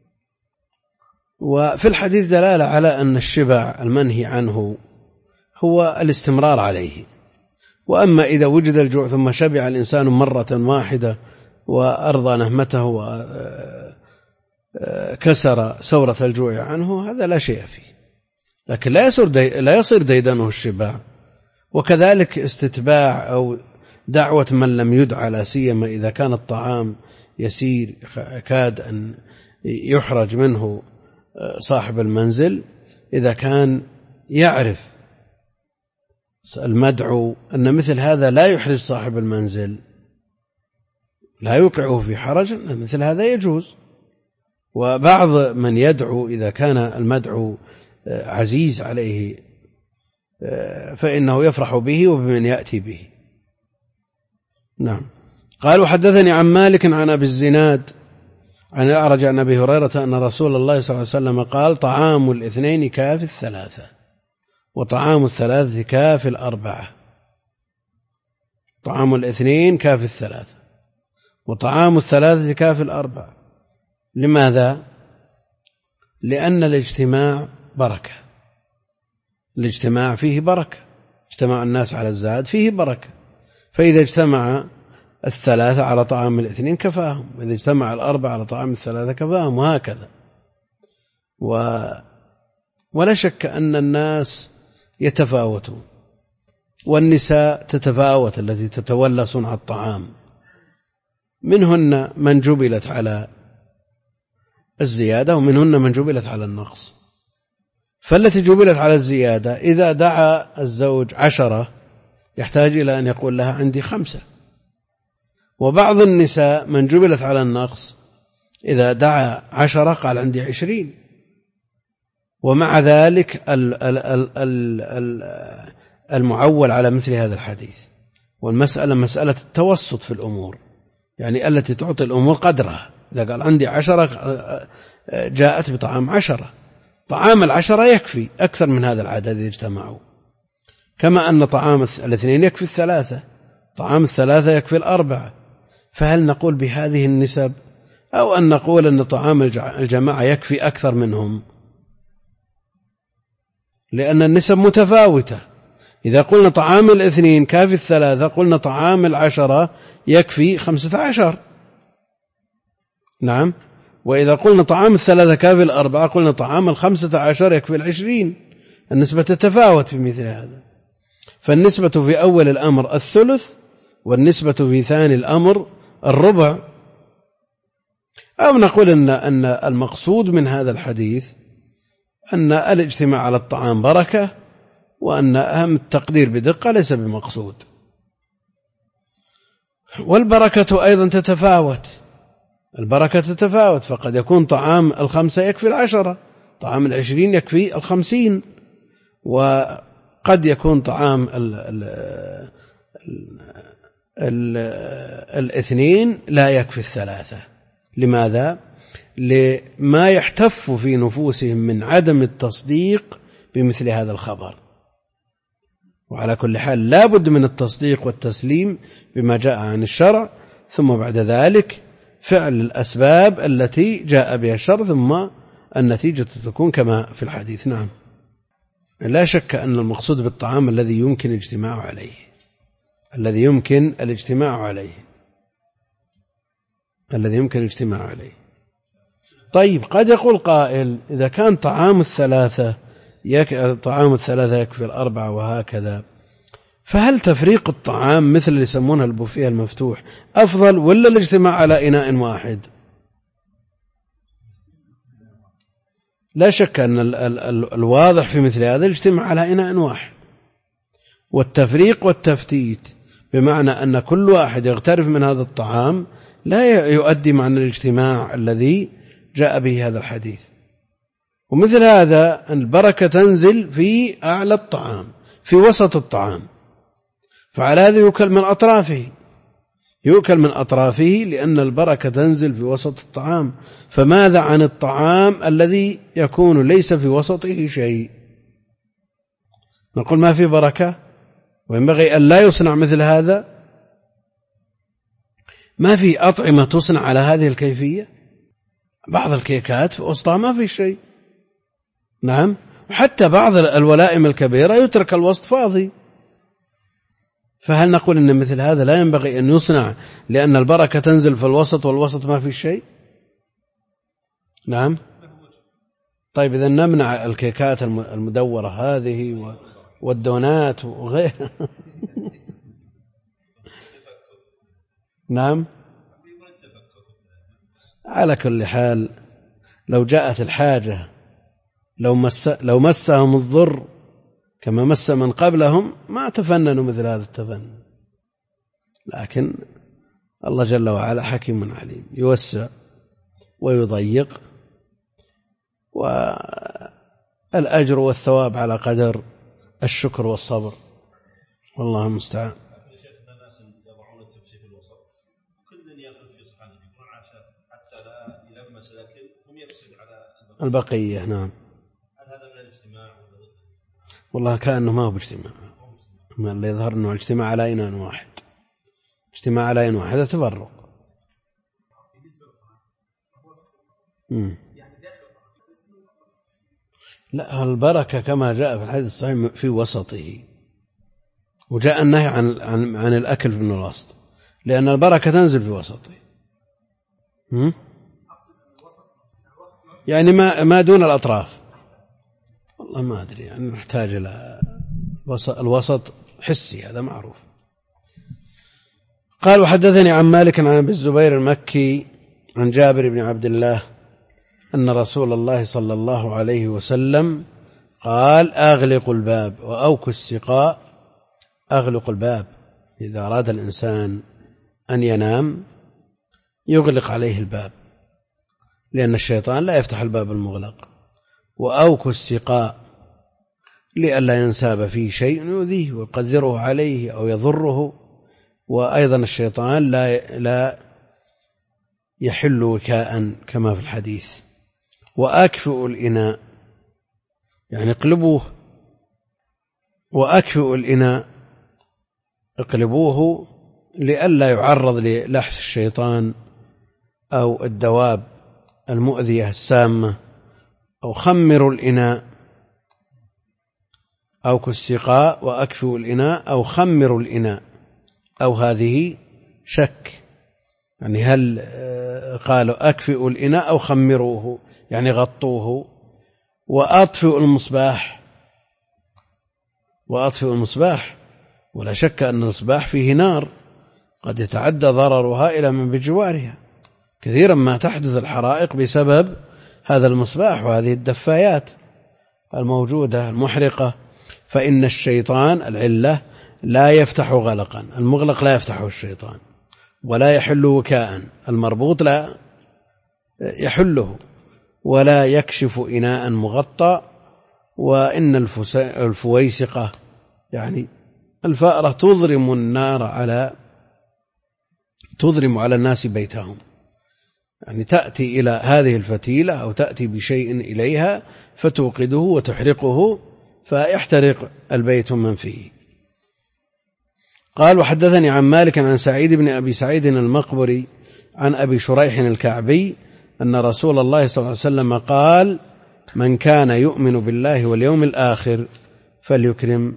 وفي الحديث دلالة على أن الشبع المنهي عنه هو الاستمرار عليه. وأما إذا وجد الجوع ثم شبع الإنسان مرة واحدة وأرضى نهمته وكسر سورة الجوع عنه، هذا لا شيء فيه، لكن لا يصير ديدنه الشبع. وكذلك استتباع أو دعوة من لم يدع، لا سيما إذا كان الطعام يسير كاد أن يحرج منه صاحب المنزل، إذا كان يعرف المدعو أن مثل هذا لا يحرج صاحب المنزل، لا يوقعه في حرج، أن مثل هذا يجوز. وبعض من يدعو إذا كان المدعو عزيز عليه فإنه يفرح به وبمن يأتي به. نعم. قال وحدثني عن مالك عن أبي الزناد عن الأعرج عن أبي هريرة أن رسول الله صلى الله عليه وسلم قال طعام الاثنين كافي الثلاثة وطعام الثلاثة كافي الأربعة. طعام الاثنين كافي الثلاثة وطعام الثلاثة كافي الأربعة. لماذا؟ لأن الاجتماع بركة، الاجتماع فيه بركة، اجتماع الناس على الزاد فيه بركة، فإذا اجتمع الثلاثة على طعام الاثنين كفاهم، وإذا اجتمع الأربعة على طعام الثلاثة كفاهم، وهكذا. ولا شك أن الناس يتفاوتون، والنساء تتفاوت التي تتولى صنع الطعام، منهن من جبلت على الزيادة ومنهن من جبلت على النقص. فالتي جبلت على الزيادة إذا دعا الزوج 10 يحتاج إلى أن يقول لها عندي 5. وبعض النساء من جبلت على النقص إذا دعا 10 قال عندي 20. ومع ذلك المعول على مثل هذا الحديث، والمسألة مسألة التوسط في الأمور، يعني التي تعطي الأمور قدرها. إذا قال عندي 10 جاءت بطعام 10، طعام 10 يكفي أكثر من هذا العدد إذا اجتمعوا، كما أن طعام الاثنين يكفي 3، طعام 3 يكفي 4. فهل نقول بهذه النسب أو أن نقول أن طعام الجماعة يكفي أكثر منهم؟ لأن النسب متفاوتة. إذا قلنا طعام الاثنين كافي 3 قلنا طعام 10 يكفي 15. نعم. وإذا قلنا طعام 3 كافي 4 قلنا طعام 15 يكفي 20. النسبة تتفاوت في مثل هذا. فالنسبة في أول الأمر 1/3 والنسبة في ثاني الأمر 1/4. أو نقول أن المقصود من هذا الحديث أن الاجتماع على الطعام بركة، وأن أهم التقدير بدقة ليس بمقصود. والبركة أيضا تتفاوت، البركة تتفاوت، فقد يكون طعام 5 يكفي 10، طعام 20 يكفي 50، وقد يكون طعام الاثنين لا يكفي 3. لماذا؟ لما يحتف في نفوسهم من عدم التصديق بمثل هذا الخبر. وعلى كل حال لا بد من التصديق والتسليم بما جاء عن الشرع، ثم بعد ذلك فعل الأسباب التي جاء بها الشرع، ثم النتيجة تكون كما في الحديث. نعم. لا شك أن المقصود بالطعام الذي يمكن الاجتماع عليه، الذي يمكن الاجتماع عليه، الذي يمكن الاجتماع عليه. طيب، قد يقول قائل إذا كان طعام الثلاثة يكفي 4 وهكذا، فهل تفريق الطعام مثل اللي يسمونه البوفيه المفتوح أفضل ولا الاجتماع على إناء واحد؟ لا شك أن الواضح في مثل هذا الاجتماع على إناء واحد، والتفريق والتفتيت بمعنى أن كل واحد يغترف من هذا الطعام لا يؤدي معنى الاجتماع الذي جاء به هذا الحديث. ومثل هذا البركة تنزل في أعلى الطعام، في وسط الطعام، فعلى هذا يؤكل من أطرافه، يؤكل من أطرافه لأن البركة تنزل في وسط الطعام. فماذا عن الطعام الذي يكون ليس في وسطه شيء؟ نقول ما في بركة، وينبغي أن لا يصنع مثل هذا. ما في أطعمة تصنع على هذه الكيفية، بعض الكيكات في وسطها ما في شيء. نعم. وحتى بعض الولائم الكبيرة يترك الوسط فاضي. فهل نقول إن مثل هذا لا ينبغي أن يصنع لأن البركة تنزل في الوسط والوسط ما في شيء؟ نعم. طيب، إذا نمنع الكيكات المدورة هذه والدونات وغيرها. نعم. على كل حال لو جاءت الحاجة، لو مسهم الضر كما مس من قبلهم ما تفننوا مثل هذا التفنن. لكن الله جل وعلا حكيم عليم، يوسع ويضيق والأجر والثواب على قدر الشكر والصبر، والله المستعان. البقية نعم. والله كأنه ما هو باجتماع، اللي يظهر أنه اجتماع على إناء واحد، اجتماع على إناء واحد، هذا تفرق. لا، البركة كما جاء في الحديث الصحيح في وسطه، وجاء النهي عن الأكل من الوسط، لأن البركة تنزل في وسطه. يعني ما دون الأطراف، والله ما أدري، يعني نحتاج إلى الوسط حسي، هذا معروف. قال: وحدثني عن مالك عن أبي الزبير المكي عن جابر بن عبد الله أن رسول الله صلى الله عليه وسلم قال: أغلقوا الباب وأوكوا السقاء. أغلق الباب، إذا أراد الإنسان أن ينام يغلق عليه الباب، لأن الشيطان لا يفتح الباب المغلق. وأوكوا السقاء، لئلا ينساب فيه شيء يؤذيه ويقدره عليه أو يضره. وأيضا الشيطان لا يحل وكاء كما في الحديث. وأكفئوا الإناء، يعني اقلبوه. وأكفئوا الإناء، اقلبوه لئلا يعرض للحس الشيطان أو الدواب المؤذية السامة. أو خمروا الإناء، أو كالسقاء وأكفئوا الإناء أو خمروا الإناء، أو هذه شك، يعني هل قالوا أكفئوا الإناء أو خمروه، يعني غطوه. وأطفئوا المصباح، وأطفئوا المصباح، ولا شك أن المصباح فيه نار قد يتعدى ضررها إلى من بجوارها، كثيرا ما تحدث الحرائق بسبب هذا المصباح وهذه الدفايات الموجودة المحرقة. فإن الشيطان العلة لا يفتح غلقا، المغلق لا يفتحه الشيطان، ولا يحل وكاء، المربوط لا يحله، ولا يكشف إناء مغطى. وإن الفويسقة، يعني الفأرة، تضرم على الناس بيتهم، يعني تأتي إلى هذه الفتيلة أو تأتي بشيء إليها فتوقده وتحرقه فيحترق البيت من فيه. قال: وحدثني عن مالك عن سعيد بن أبي سعيد المقبري عن أبي شريح الكعبي أن رسول الله صلى الله عليه وسلم قال: من كان يؤمن بالله واليوم الآخر فليكرم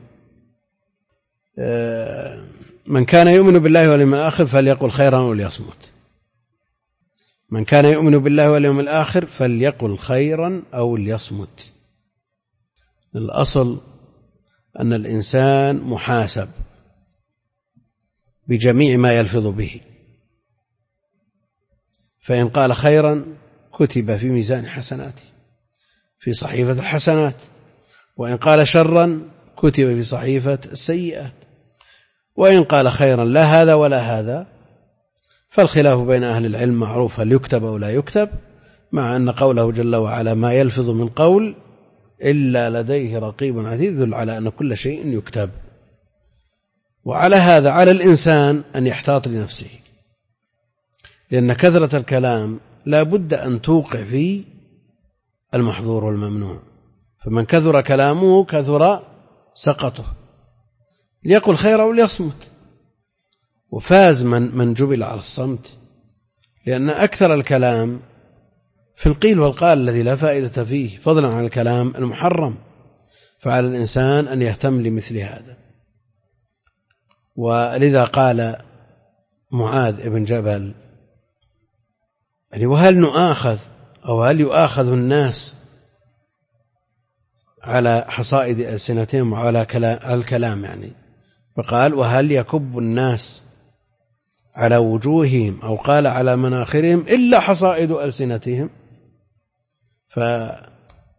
من كان يؤمن بالله واليوم الآخر فليقل خيرا أو ليصمت. من كان يؤمن بالله واليوم الآخر فليقل خيرا أو ليصمت. الأصل أن الإنسان محاسب بجميع ما يلفظ به، فإن قال خيرا كتب في ميزان حسناته في صحيفة الحسنات، وإن قال شرا كتب في صحيفة السيئات. وإن قال خيرا لا هذا ولا هذا، فالخلاف بين أهل العلم معروف، هل يكتب أو لا يكتب، مع أن قوله جل وعلا ما يلفظ من قول إلا لديه رقيب عتيد يدل على أن كل شيء يكتب. وعلى هذا على الإنسان أن يحتاط لنفسه، لأن كثرة الكلام لا بد أن توقع في المحظور والممنوع، فمن كثر كلامه كثر سقطه، ليقل خيرا وليصمت. وفاز من جبل على الصمت، لأن أكثر الكلام في القيل والقال الذي لا فائدة فيه، فضلا عن الكلام المحرم. فعلى الإنسان أن يهتم لمثل هذا. ولذا قال معاذ بن جبل: يعني وهل نؤاخذ أو هل يؤاخذ الناس على حصائد ألسنتهم وعلى الكلام، يعني فقال: وهل يكب الناس على وجوههم أو قال على مناخرهم إلا حصائد ألسنتهم. فلا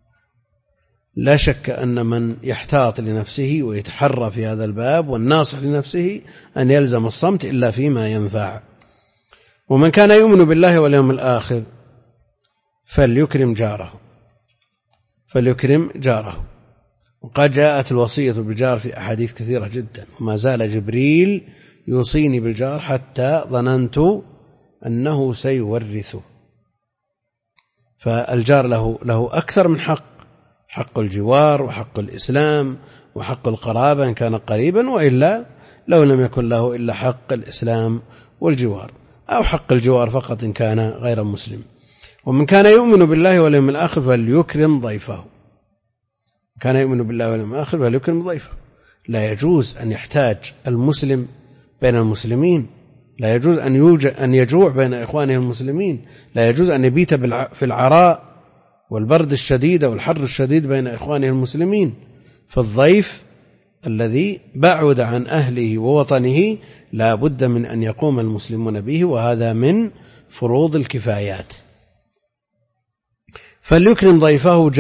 شك أن من يحتاط لنفسه ويتحرى في هذا الباب والناصح لنفسه أن يلزم الصمت إلا فيما ينفع. ومن كان يؤمن بالله واليوم الآخر فليكرم جاره، فليكرم جاره. وقد جاءت الوصية بالجار في أحاديث كثيرة جدا، وما زال جبريل يوصيني بالجار حتى ظننت أنه سيورثه. فالجار له أكثر من حق: حق الجوار، وحق الإسلام، وحق القرابة إن كان قريبا، وإلا لو لم يكن له إلا حق الإسلام والجوار، أو حق الجوار فقط إن كان غير مسلم. ومن كان يؤمن بالله واليوم الآخر فليكرم ضيفه. كان يؤمن بالله واليوم الآخر فليكرم ضيفه. لا يجوز أن يحتاج المسلم بين المسلمين، لا يجوز أن يجوع بين إخوانه المسلمين، لا يجوز أن يبيت في العراء والبرد الشديد والحر الشديد بين إخوانه المسلمين. فالضيف الذي بعد عن أهله ووطنه لا بد من أن يقوم المسلمون به، وهذا من فروض الكفايات. فليكرم ضيفه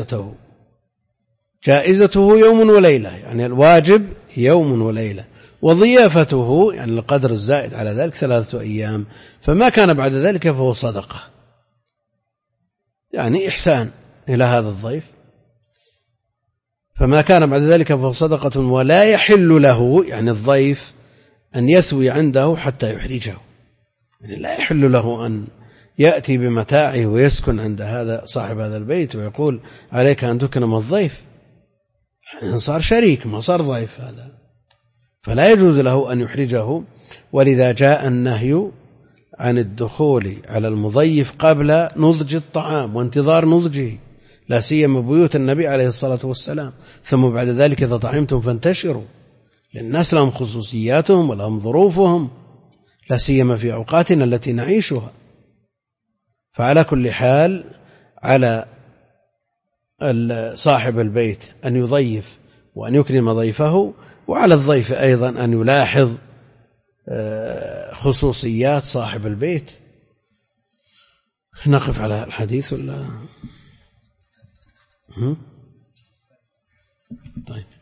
جائزته يوم وليلة، يعني الواجب يوم وليلة، وضيافته يعني القدر الزائد على ذلك 3 أيام، فما كان بعد ذلك فهو صدقة، يعني إحسان إلى هذا الضيف. فما كان بعد ذلك فهو صدقة. ولا يحل له، يعني الضيف، أن يثوي عنده حتى يحرجه، يعني لا يحل له أن يأتي بمتاعه ويسكن عند هذا صاحب هذا البيت ويقول عليك أن تكرم الضيف، يعني صار شريك ما صار ضيف هذا، فلا يجوز له أن يحرجه. ولذا جاء النهي عن الدخول على المضيف قبل نضج الطعام وانتظار نضجه، لا سيما بيوت النبي عليه الصلاة والسلام. ثم بعد ذلك إذا طعمتم فانتشروا، للناس لهم خصوصياتهم ولهم ظروفهم، لا سيما في أوقاتنا التي نعيشها. فعلى كل حال على صاحب البيت أن يضيف وأن يكرم ضيفه، وعلى الضيف أيضا أن يلاحظ خصوصيات صاحب البيت. نقف على الحديث ولا طيب.